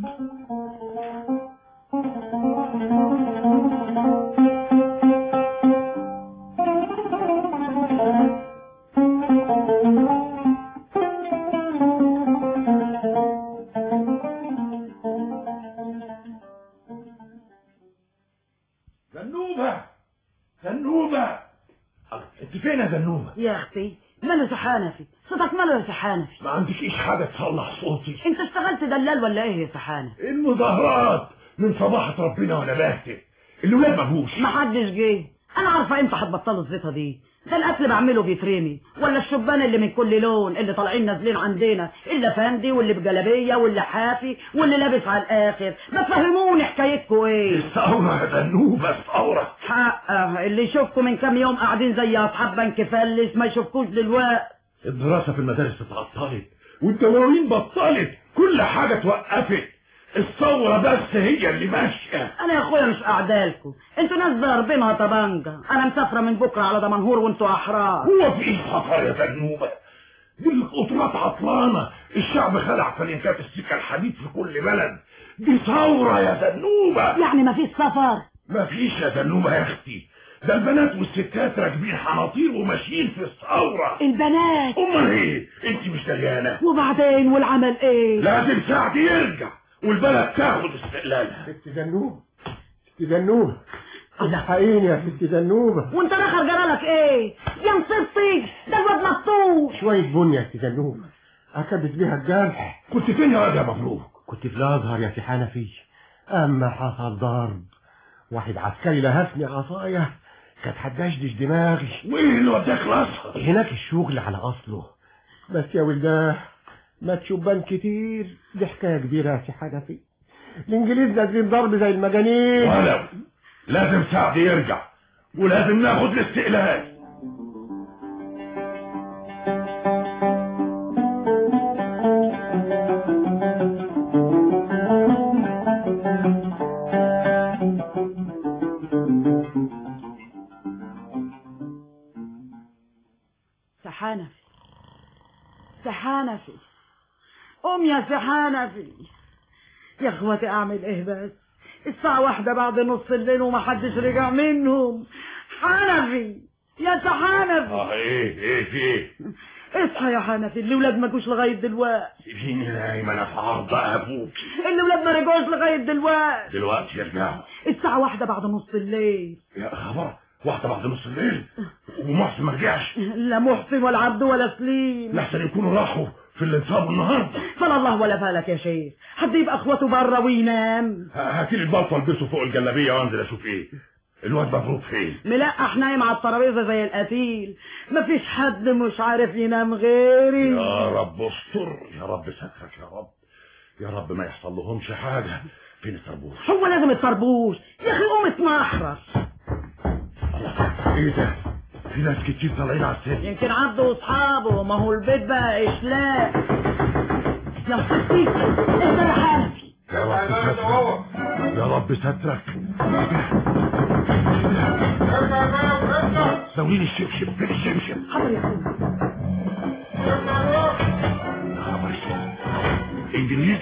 زنوبة انت فين يا زنوبة؟ يا اختي ماله سحانفي؟ صوتك ماله يا سحانفي؟ ما عندكيش حاجة تصلح صوتي؟ انت اشتغلت دلال ولا ايه يا سحانفي؟ المظاهرات من صباحة ربنا وانا باهت، الولاد مجوش. محدش جه. انا عارفه امتى هتبطلوا الزيطه دي. ده الاكل بعمله بيترمي، ولا الشبان اللي من كل لون اللي طالعين نازلين عندنا، اللي فندي واللي بجلابيه واللي حافي واللي لابس على الاخر. ما تفهموني حكايتكم ايه؟ الثوره يا زنوبه، الثوره. حقه اللي يشوفكم من كام يوم قاعدين زي اصحاب بنك فلس ما يشوفكوش دلوقتي. الدراسه في المدارس اتعطلت والدواوين بطلت، كل حاجه اتوقفت، الثوره بس هي اللي ماشيه. انا يا اخويا مش قاعدالكم، انتوا ناس ضاربينها طبنجه. انا مسافره من بكره على دمنهور وانتوا احرار. هو في سفر يا زنوبه؟ دي القطارات عطلانه، الشعب خلع فلنكات السكه الحديد في كل بلد. دي ثوره يا زنوبه. يعني ما فيش سفر؟ مفيش يا دنوبة يا اختي، ده البنات والستات راكبين حناطير وماشيين في الثورة. البنات؟ امال ايه؟ انت مش دريانة؟ وبعدين والعمل ايه؟ لازم سعد يرجع والبلد تاخد استقلالها. ست دنوبة، ست دنوبة، الحقيني يا ست دنوبة. وانت الاخر جرالك ايه يا مصيبتي؟ ده الواد مطوش. شوية بن يا ست دنوبة اكبت بيها الجرح. كنت فين يا واد يا مبروك؟ كنت في الازهر يا سي حنفي، اما حصل ضرب، واحد عسكري لهفني عصايه كانت هتدشدش دماغي. وايه اللي وداك الازهر؟ هناك الشغل على اصله، بس يا ولداه مات شبان كتير، دي حكايه كبيره يا سي حنفي. الانجليز نازلين ضرب زي المجانين. ولو لازم سعد يرجع ولازم ناخد الاستقلال. حنفي قوم يا سي حنفي. يا اخواتي اعمل ايه بس؟ الساعة 1 بعد نص الليل ومحدش رجع منهم. حنفي يا سي حنفي. ايه في ايه؟ اصحى يا حنفي، الولاد ما جوش لغاية دلوقتي. سيبيني نايم انا في عرض ابوك. الولاد ما رجعوش لغاية دلوقتي. دلوقتي يرجعوا الساعة 1 بعد نص الليل. يا خبر، 1 بعد نص الليل ومحسن ما رجعش؟ لا محسن ولا عبد ولا سليم. لحسن يكونوا راحوا في اللي انصابوا النهارده. فلا الله ولا فالك يا شيخ، حد يبقى اخواته بره وينام. هاتيلي البلطو البسه فوق الجلابيه وانزل اشوف ايه الواد مبروك فين. ملقح نايم على الترابيزه زي القتيل، مفيش حد مش عارف ينام غيري. يا رب استر، يا رب سترك، يا رب يا رب ما يحصل لهمش حاجه. فين الطربوش؟ هو لازم الطربوش يا اخي، قوم اتمحرر. ايه ده؟ في ناس كتير طالعين على السلم. يمكن عبده واصحابه، ما هو البيت بقى اشلاء. يا مصيبتي اهدى يا حنفي. يا رب سترك، يا رب سترك. زاولين الشبشب، فين الشبشب؟ حاضر يا اخويا. يا خبر انجليز.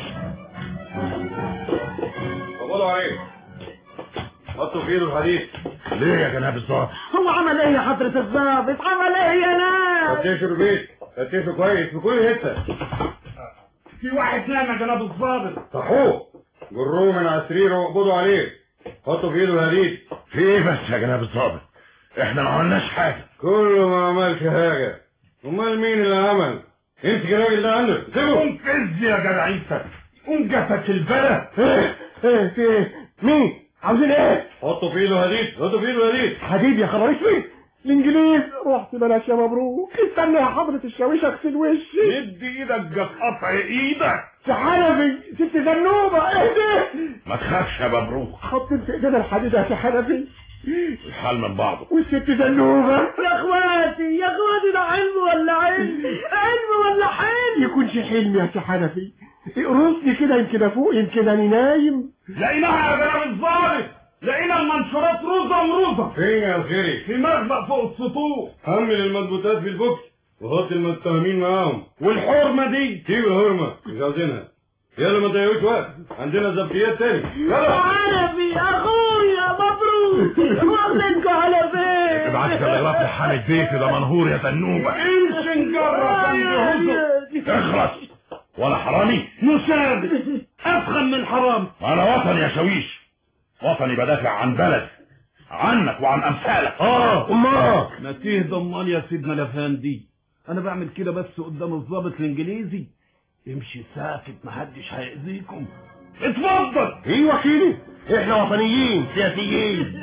قبضوا عليه، حطوا في ايده الحديد. ليه يا جناب الضابط؟ هو عمل ايه يا حضرة الضابط؟ عمل ايه يا ناس؟ فتشوا البيت، فتشوا كويس في كل حته. في واحد نام يا جناب الضابط. صحوه، جروه من على السرير وقبضوا عليه، حطوا في ايده الحديد. في ايه بس يا جناب الضابط؟ احنا ما عملناش حاجه. كله ما عملش حاجه. امال مين اللي عمل؟ امسك الراجل ده عندك، سيبه. قوم كز يا جدع انت، قوم جفت البلد. ايه في ايه؟ مين؟ عاوزين ايه؟ حطوا في ايده حديد، حطوا في ايده حديد. حديد يا خبر اسود. الانجليز رحت بلاش يا مبروك. استنى يا حضرة الشاويش اغسل وشي. مد ايدك جت قطع ايدك. يا حنفي ست زنوبة اهدي. ما تخافش يا مبروك. حط في ايدينا الحديد يا حنفي. الحال من بعضه. والست زنوبة. يا اخواتي يا اخواتي، ده حلم ولا علم؟ علم ولا حلم؟ يكونش حلم يا حنفي. اقرصني كده يمكن افوق، يمكن انا نايم. لقيناها يا جناب الضابط، لقينا المنشورات روزه وروزه. فين يا الخيري؟ في مخبأ فوق السطوح. حمل المضبوطات في البوكس وحط المتهمين معاهم. والحرمه دي سيب الحرمه، مش عاوزينها. يلا ما تضيعوش وقت، عندنا ظبطيات تاني. يلا حنفي اخويا مبروك، واخدينكوا على فين؟ ابعت تلغراف لحالة بيتي ده منهور يا زنوبه. امشي نجرب. اخلص ولا حرامي مسابق افخم من حرام. انا وطني يا شاويش، وطني بدافع عن بلد، عنك وعن امثالك. امال ما تهدى امال يا سيدنا الافندي، انا بعمل كده بس قدام الضابط الانجليزي. امشي ساكت، محدش هيأذيكم. اتفضل. ايوه كده، احنا وطنيين سياسيين.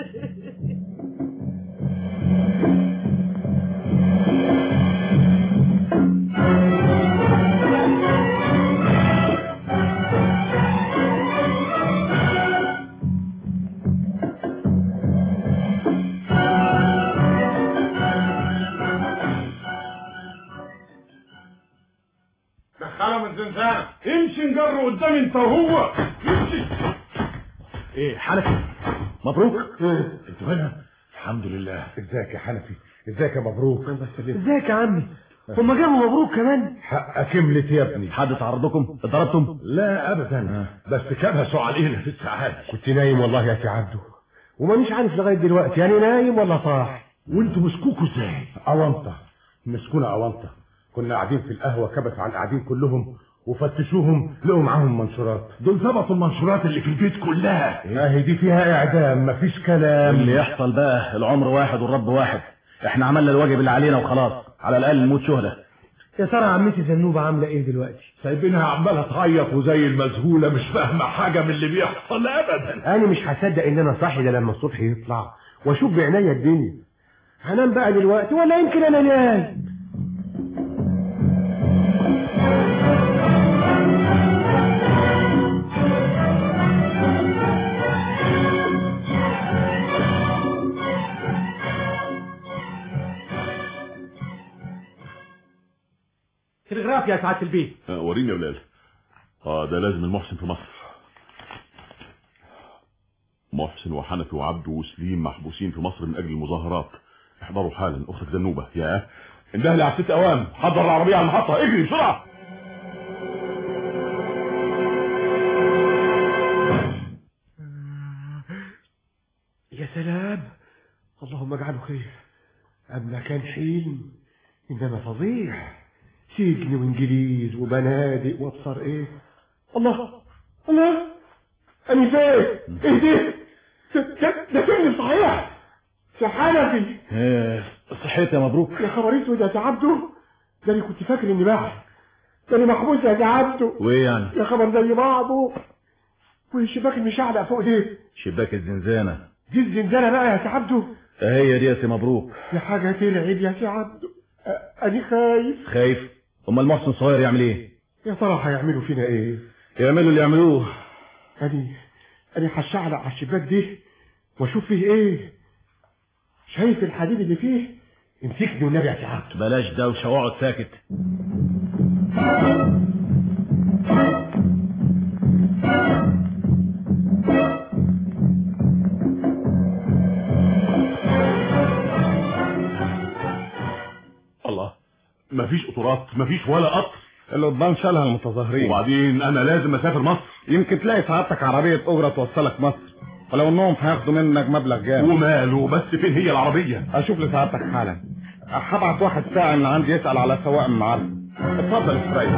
دخلهم الزنزانه. امشي نجر قدامي انت وهو. امشي. ايه حنفي مبروك؟ انتوا هنا؟ الحمد لله. ازيك يا حنفي؟ ازيك يا مبروك؟ ازيك يا عمي؟ هما جابوا مبروك كمان؟ حقك كملت يا ابني. حد تعرضكم؟ اتضربتم؟ لا ابدا، بس كبسوا علينا في الساعات. كنت نايم والله يا سي عبده، ومانيش عارف لغايه دلوقتي يعني نايم ولا صاح. وانتوا مسكوكوا ازاي؟ اونطه مسكونا اونطه. كنا قاعدين في القهوه كبت على القاعدين كلهم وفتشوهم لقوا معاهم منشورات. دول ظبطوا المنشورات اللي في البيت كلها. ما هي دي فيها اعدام مفيش كلام. اللي يحصل بقى العمر واحد والرب واحد. احنا عملنا الواجب اللي علينا وخلاص، على الاقل نموت شهداء. يا ترى عمتي زنوبه عامله ايه دلوقتي؟ سايبينها عماله تعيط وزي المذهوله مش فاهمه حاجه من اللي بيحصل ابدا. انا مش هصدق ان انا صاحي ده لما الصبح يطلع واشوف بعناية الدنيا. هنام بقى دلوقتي ولا يمكن انا نايم؟ تلغراف يا سعاده البيت. وريني يا ولاد. ده لازم المحسن في مصر. محسن وحنفي وعبده وسليم محبوسين في مصر من اجل المظاهرات. احضروا حالا. اختك زنوبه. يا انده لي على 6 اوام. حضر العربيه على المحطه. اجري بسرعه. يا سلام، اللهم اجعله خير. اما كان حلم انما فظيع. سجن وانجليز وبنادق وابصر ايه. الله الله، انا فين؟ ايه ده سجن صحيح يا حنفي. صحيت يا مبروك. يا خبر اسود يا عبده، ده انا كنت فاكر اني بحث. ده انا محبوس يا عبده. وايه يعني؟ يا خبر زي بعضه. والشباك المشعلق فوق ده شباك الزنزانه. دي الزنزانه بقى يا عبده. هي دي يا سي مبروك. دي حاجه ترعب يا سي عبده. انا خايف. خايف؟ امال محسن صغير يعمل ايه؟ يا ترى هيعملوا فينا ايه؟ يعملوا اللي يعملوه. انا هشعلق على الشباك دي واشوف فيه ايه. شايف الحديد اللي فيه؟ امسكني والنبي يا عبده. بلاش دوشه واقعد ساكت. الله، مفيش قطارات، مفيش ولا قطر. القضبان شالها المتظاهرين. وبعدين انا لازم اسافر مصر. يمكن تلاقي سعادتك عربيه اجره توصلك مصر، ولو انهم هياخدوا منك مبلغ جامد. وماله، بس فين هي العربيه؟ اشوف لسعادتك حالا. هبعت واحد ساعه من عندي يسال على سواق معرض. اتفضل استريح.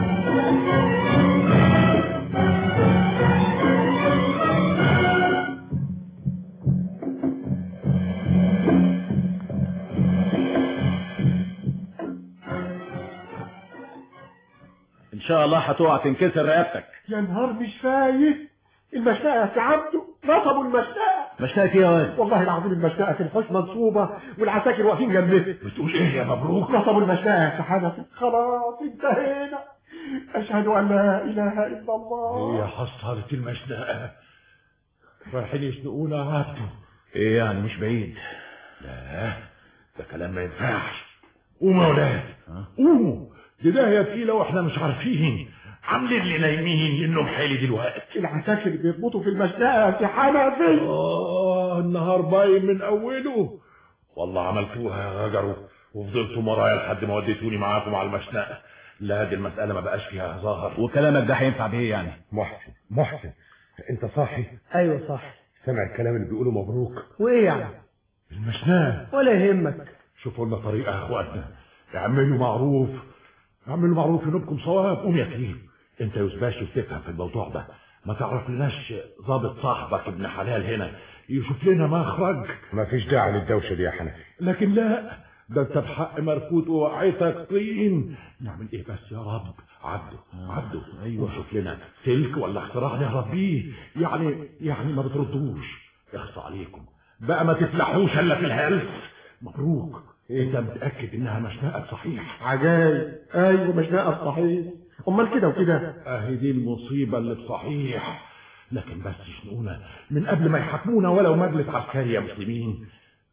ان شاء الله هتقع تنكسر رقبتك. يا نهار مش فايت. المشنقه يا سي عبده، نصبوا المشنقه. مشنقه ايه يا واد؟ والله العظيم المشنقه في الحوش منصوبه والعساكر واقفين جنبها. بتقول ايه يا مبروك؟ نصبوا المشنقه يا سي حنفي. خلاص انتهينا. اشهد ان لا اله الا الله. هي حصلت المشنقه. رايحين يشنقونا يا عبده. ايه يعني مش بعيد؟ لا ده كلام ما ينفعش. قوموا يا ولاد قوموا. دي داهيه تقيله واحنا مش عارفين. عاملين اللي نايمين انهم حالي دلوقتي. العساكر بيربطوا في المشنقه يا سي حنفي. النهار باين من اوله. والله عملتوها يا غجروا وفضلتوا ورايا لحد ما وديتوني معاكم على المشنقه. لا دي المساله ما بقاش فيها ظاهر. وكلامك ده هينفع بايه يعني؟ محسن انت صاحي؟ ايوه صاحي. سامع الكلام اللي بيقوله مبروك؟ وايه يعني؟ المشنقه. ولا يهمك. شوفوا لنا طريقه يا اخواتنا. اعملوا معروف ينوبكم صواب. قوم يا كريم انت يا باشا تفهم في الموضوع ده. ما تعرف لناش ضابط صاحبك ابن حلال هنا يشوف لنا مخرج؟ ما فيش داعي للدوشه دي يا حنفي. لكن لا ده انت بحق مرفوض ووعيتك طين. نعمل ايه بس يا رب؟ عبده ايوه شوف لنا سلك ولا اختراع نهرب بيه. يعني ما بتردوش. يخص عليكم بقى ما تفلحوش الا في الهلس. مبروك. انت متاكد انها مشنقه صحيح؟ عجايب. ايوه مشنقه صحيح. امال كده وكده؟ اهي دي المصيبه اللي بصحيح. لكن بس يشنقونا من قبل ما يحاكمونا ولو مجلس عسكري يا مسلمين.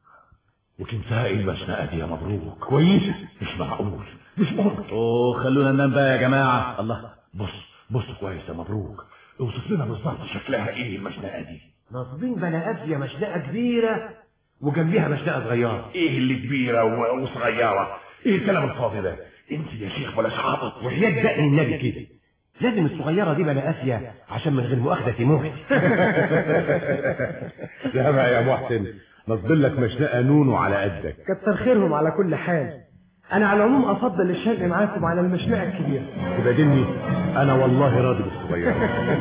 وتنسى المشنقه دي يا مبروك كويسه. مش معقول مش ممكن. خلونا ننام بقى يا جماعه. الله بص كويس يا مبروك. اوصف لنا بالظبط شكلها ايه المشنقه دي. ناصبين بلاقات مشنقه كبيره وجنبيها مشنقه صغيره. ايه اللي كبيره وصغيره؟ ايه الكلام الفاضي ده؟ انت يا شيخ بلاش عبط. وحياة دقن النبي كده لازم الصغيرة دي بلا قافية عشان من غير مؤاخذة تموت. لا بقى يا محسن، نصبر لك مشنقة نونو على قدك. كتر خيرهم على كل حال. انا على العموم افضل الشرق معاكم على المشنقة الكبيرة. تبقى دني انا والله راضي بالصغيرة.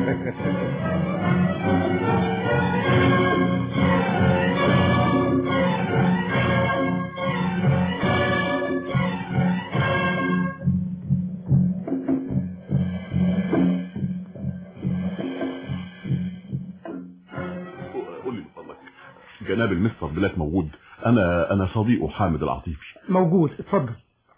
جناب المستر بلاك موجود؟ انا صديقه حامد العطيفي. موجود، اتفضل.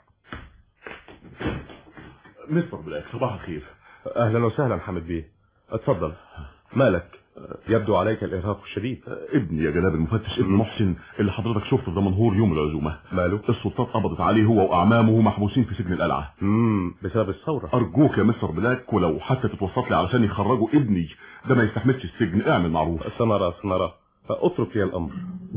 مستر بلاك صباح الخير. اهلا وسهلا حامد بيه، اتفضل. مالك؟ يبدو عليك الارهاق الشديد. ابني يا جناب المفتش، ابن محسن اللي حضرتك شفته في دمنهور يوم العزومه. ماله؟ السلطات قبضت عليه هو واعمامه محبوسين في سجن القلعه. بسبب الثوره. ارجوك يا مستر بلاك، ولو حتى تتوسط لي علشان يخرجوا ابني، ده ما يستحملش السجن، اعمل معروف. سنرى فاترك لي الامر.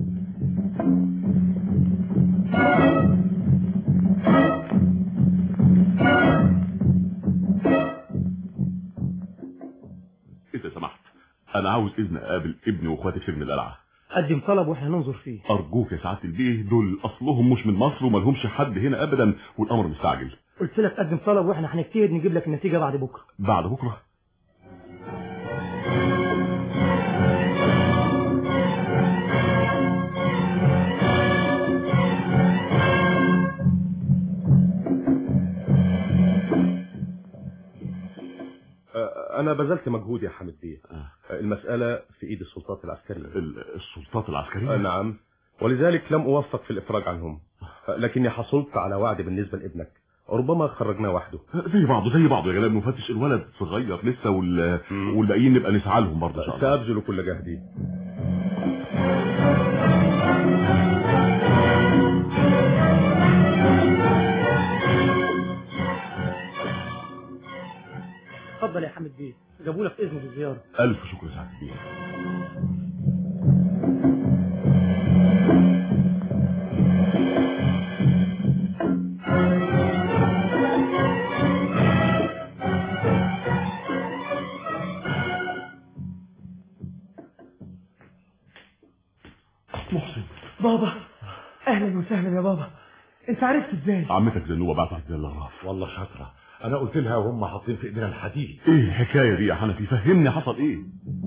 اذا سمحت، انا عاوز اذن اقابل ابني واخواتي في سجن القلعه. قدم طلب واحنا ننظر فيه. ارجوك يا سعاده البيه، دول اصلهم مش من مصر ومالهمش حد هنا ابدا، والامر مستعجل. قلت لك قدم طلب واحنا هنجتهد نجيب لك النتيجه بعد بكره. بعد بكره؟ انا بذلت مجهود يا حامد بيه. المسألة في ايد السلطات العسكرية. السلطات العسكرية؟ نعم، ولذلك لم اوفق في الافراج عنهم، لكني حصلت على وعد بالنسبة لابنك، ربما خرجناه وحده. زي بعضه يا جلال مفتش، الولد صغير لسه والباقيين نبقى نسعى لهم برضه ان شاء الله. سأبذل كل جهدي. اتفضل يا حامد بيه، جابوا لك اذن بالزياره. الف شكر يا سعاده البيه. محسن. بابا، اهلا وسهلا يا بابا. انت عرفت ازاي؟ عمتك زنوبه بعتت لي الغراف. والله شاطره، انا قلت لها وهم حاطين في ايدينا الحديد. ايه الحكايه دي يا حنفي؟ فهمني حصل ايه.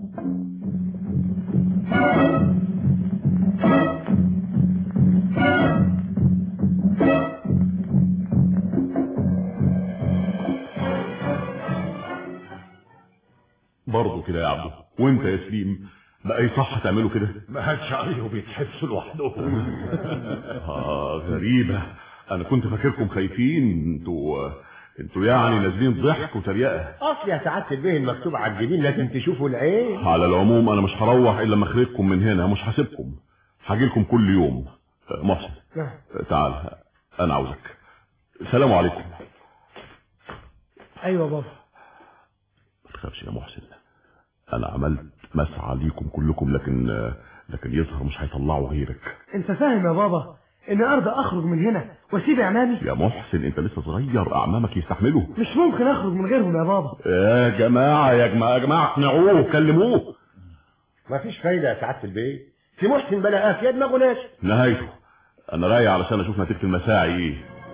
برضه كده يا عبده، وانت يا سليم بقى يصح تعملوا كده؟ ما هاتش عليه وبيتحبسوا لوحدهم. غريبه، انا كنت فاكركم خايفين. انتوا يعني نازلين ضحك وتريقه. اصل يا سعاده البيه المكتوب على الجبين لازم تشوفوا العين. على العموم انا مش هروح الا لما اخرجكم من هنا، مش هسيبكم، هاجيلكم كل يوم. محسن تعال، انا عاوزك. السلام عليكم. ايوه بابا. ما تخافش يا محسن، انا عملت مسعى ليكم كلكم، لكن يظهر مش هيطلعوا غيرك. انت فاهم يا بابا ان ارضى اخرج من هنا واسيب اعمامي؟ يا محسن انت لسه صغير، اعمامك يستحملوا. مش ممكن اخرج من غيرهم يا بابا. يا جماعه اقنعوه، كلموه. مفيش فايده يا سعاده البيه، في محسن بلا قافيه دماغه ناشف. نهايته انا رايح علشان اشوف نتيجه المساعي ايه.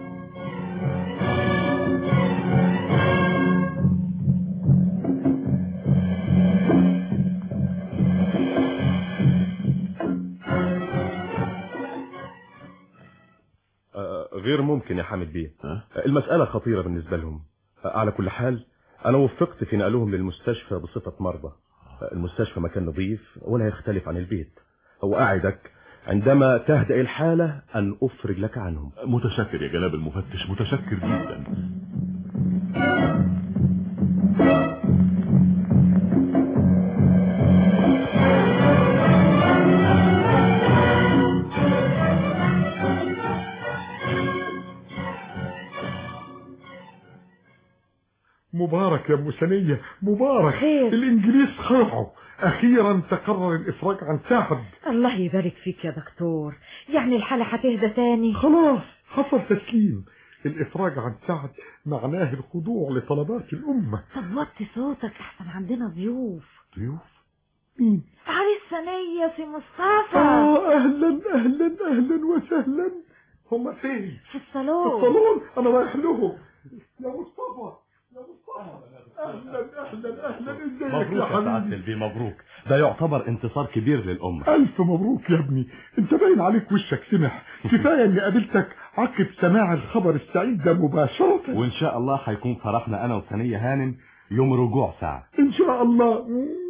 غير ممكن يا حامد بيه، المسألة خطيرة بالنسبة لهم. على كل حال أنا وفقت في نقلهم للمستشفى بصفة مرضى. المستشفى مكان نظيف ولا يختلف عن البيت. وأعدك عندما تهدأ الحالة أن أفرج لك عنهم. متشكر يا جناب المفتش، متشكر جدا. مبارك يا ابو سنية، مبارك. خير. الانجليز خرعوا، اخيرا تقرر الافراج عن سعد. الله يبارك فيك يا دكتور، يعني الحالة هتهدى تاني؟ خلاص حصل تسليم. الإفراج عن سعد معناه الخضوع لطلبات الأمة. طب وطي صوتك احسن عندنا ضيوف. ضيوف؟ مين؟ عريس ثانية سي مصطفى. أهلا أهلا أهلا وسهلا. هم فين؟ في الصالون. في الصالون؟ أنا رايح لهم. يا مصطفى يا مصطفى، أهلا أهلا أهلا. إزيك يا مبروك يا سعادة حبيبي؟ البيه، مبروك. ده يعتبر انتصار كبير للأمة. ألف مبروك يا ابني، أنت باين عليك وشك سمح. كفاية إني قابلتك عقب سماع الخبر السعيد ده مباشرة. وإن شاء الله هيكون فرحنا أنا وثانية هانم يوم رجوع سعد. إن شاء الله.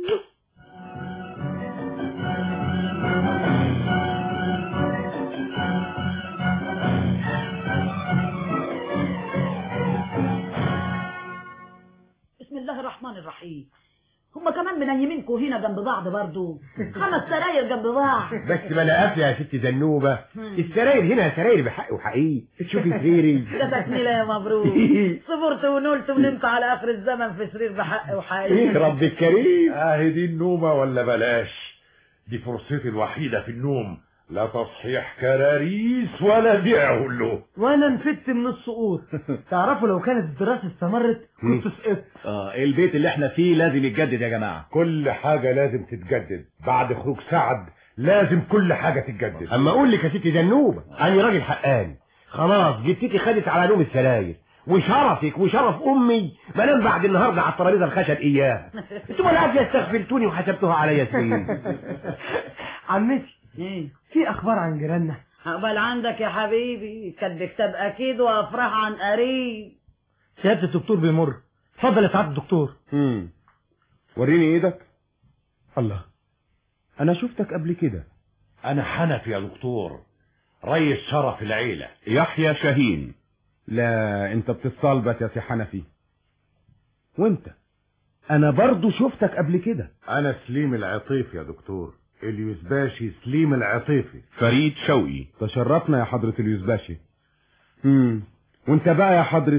بسم الله الرحمن الرحيم. هما كمان منيمينكوا هنا جنب بعض برضو، 5 سراير جنب بعض. بس ما انا قافله يا ست زنوبه، السراير هنا سراير بحق وحقيقي. تشوفي سريري ده تكمله يا مبروك. صبرت ونولت ونمت على اخر الزمن في سرير بحق وحقيقي. رب الكريم. دي النومة ولا بلاش؟ دي فرصتي الوحيدة في النوم، لا تصحيح كراريس ولا بيع له. وانا نفدت من السقوط. تعرفوا لو كانت الدراسة استمرت كنت سقطت. البيت اللي احنا فيه لازم يتجدد يا جماعة. كل حاجة لازم تتجدد بعد خروج سعد، لازم كل حاجة تتجدد. اما اقول لك يا ست زنوبه، انا راجل حقاني. خلاص جدتي خدت على نوم السراير، وشرفك وشرف امي بنام بعد النهارده على الترابيزه الخشب اياها. انتوا بالعافيه استغفلتوني وحسبتوها عليا سنين. عمتي في اخبار عن جيراننا؟ هقبل عندك يا حبيبي، كان بكتاب اكيد وافراح عن قريب. سيادة الدكتور بيمر. اتفضل يا سعادة الدكتور. وريني ايدك. الله، انا شفتك قبل كده. انا حنفي يا دكتور، ريس شرف العيلة. يحيى شاهين. لا انت بتتصلبت يا سي حنفي. وانت؟ انا برضو شفتك قبل كده. انا سليم العطيفي يا دكتور، اليوزباشي سليم العطيفي. فريد شوقي. تشرفنا يا حضرة اليوزباشي. وانت بقى يا حضرة؟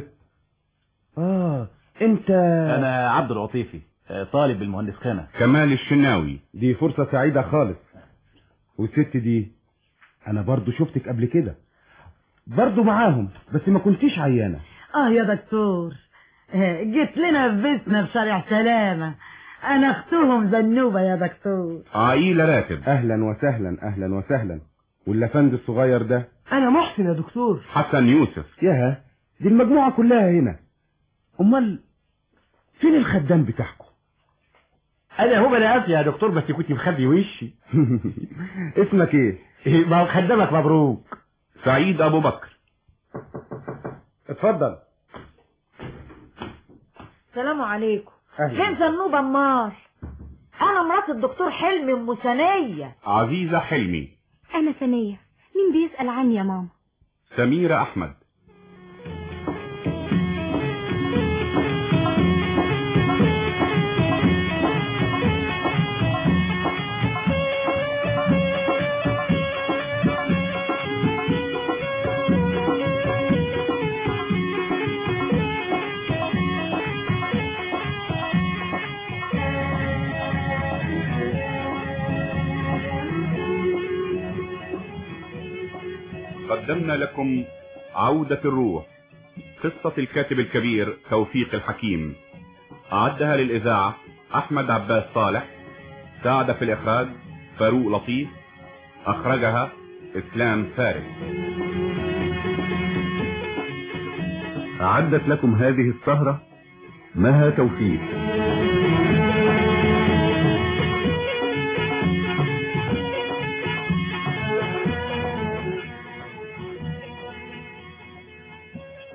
انت؟ انا عبد العطيفي، طالب بالمهندس خانة. كمال الشناوي. دي فرصة سعيدة خالص. والست دي انا برضو شفتك قبل كده، برضو معاهم، بس ما كنتيش عيانة. يا دكتور، جيت لنا في بيتنا في شارع سلامة. انا اختهم زنوبة يا دكتور. عائلة راتب. اهلا وسهلا اهلا وسهلا. واللفند الصغير ده؟ انا محسن يا دكتور. حسن يوسف. ياها، دي المجموعة كلها هنا. امال فين الخدام بتاعكم؟ انا هو بلا قافيه يا دكتور، بس كنت مخبي وشي. اسمك ايه؟ ما هو خدامك مبروك. سعيد ابو بكر. اتفضل. السلام عليكم. أهلا. فين زنوبة امال؟ انا مرات الدكتور حلمي ام ثانية. عزيزة حلمي. أنا ثانية. مين بيسأل عني يا ماما؟ سميرة احمد. قدمنا لكم عودة الروح، قصة الكاتب الكبير توفيق الحكيم. أعدها للإذاعة أحمد عباس صالح، ساعد في الإخراج فاروق لطيف، أخرجها إسلام فارس. أعدت لكم هذه السهرة مها توفيق.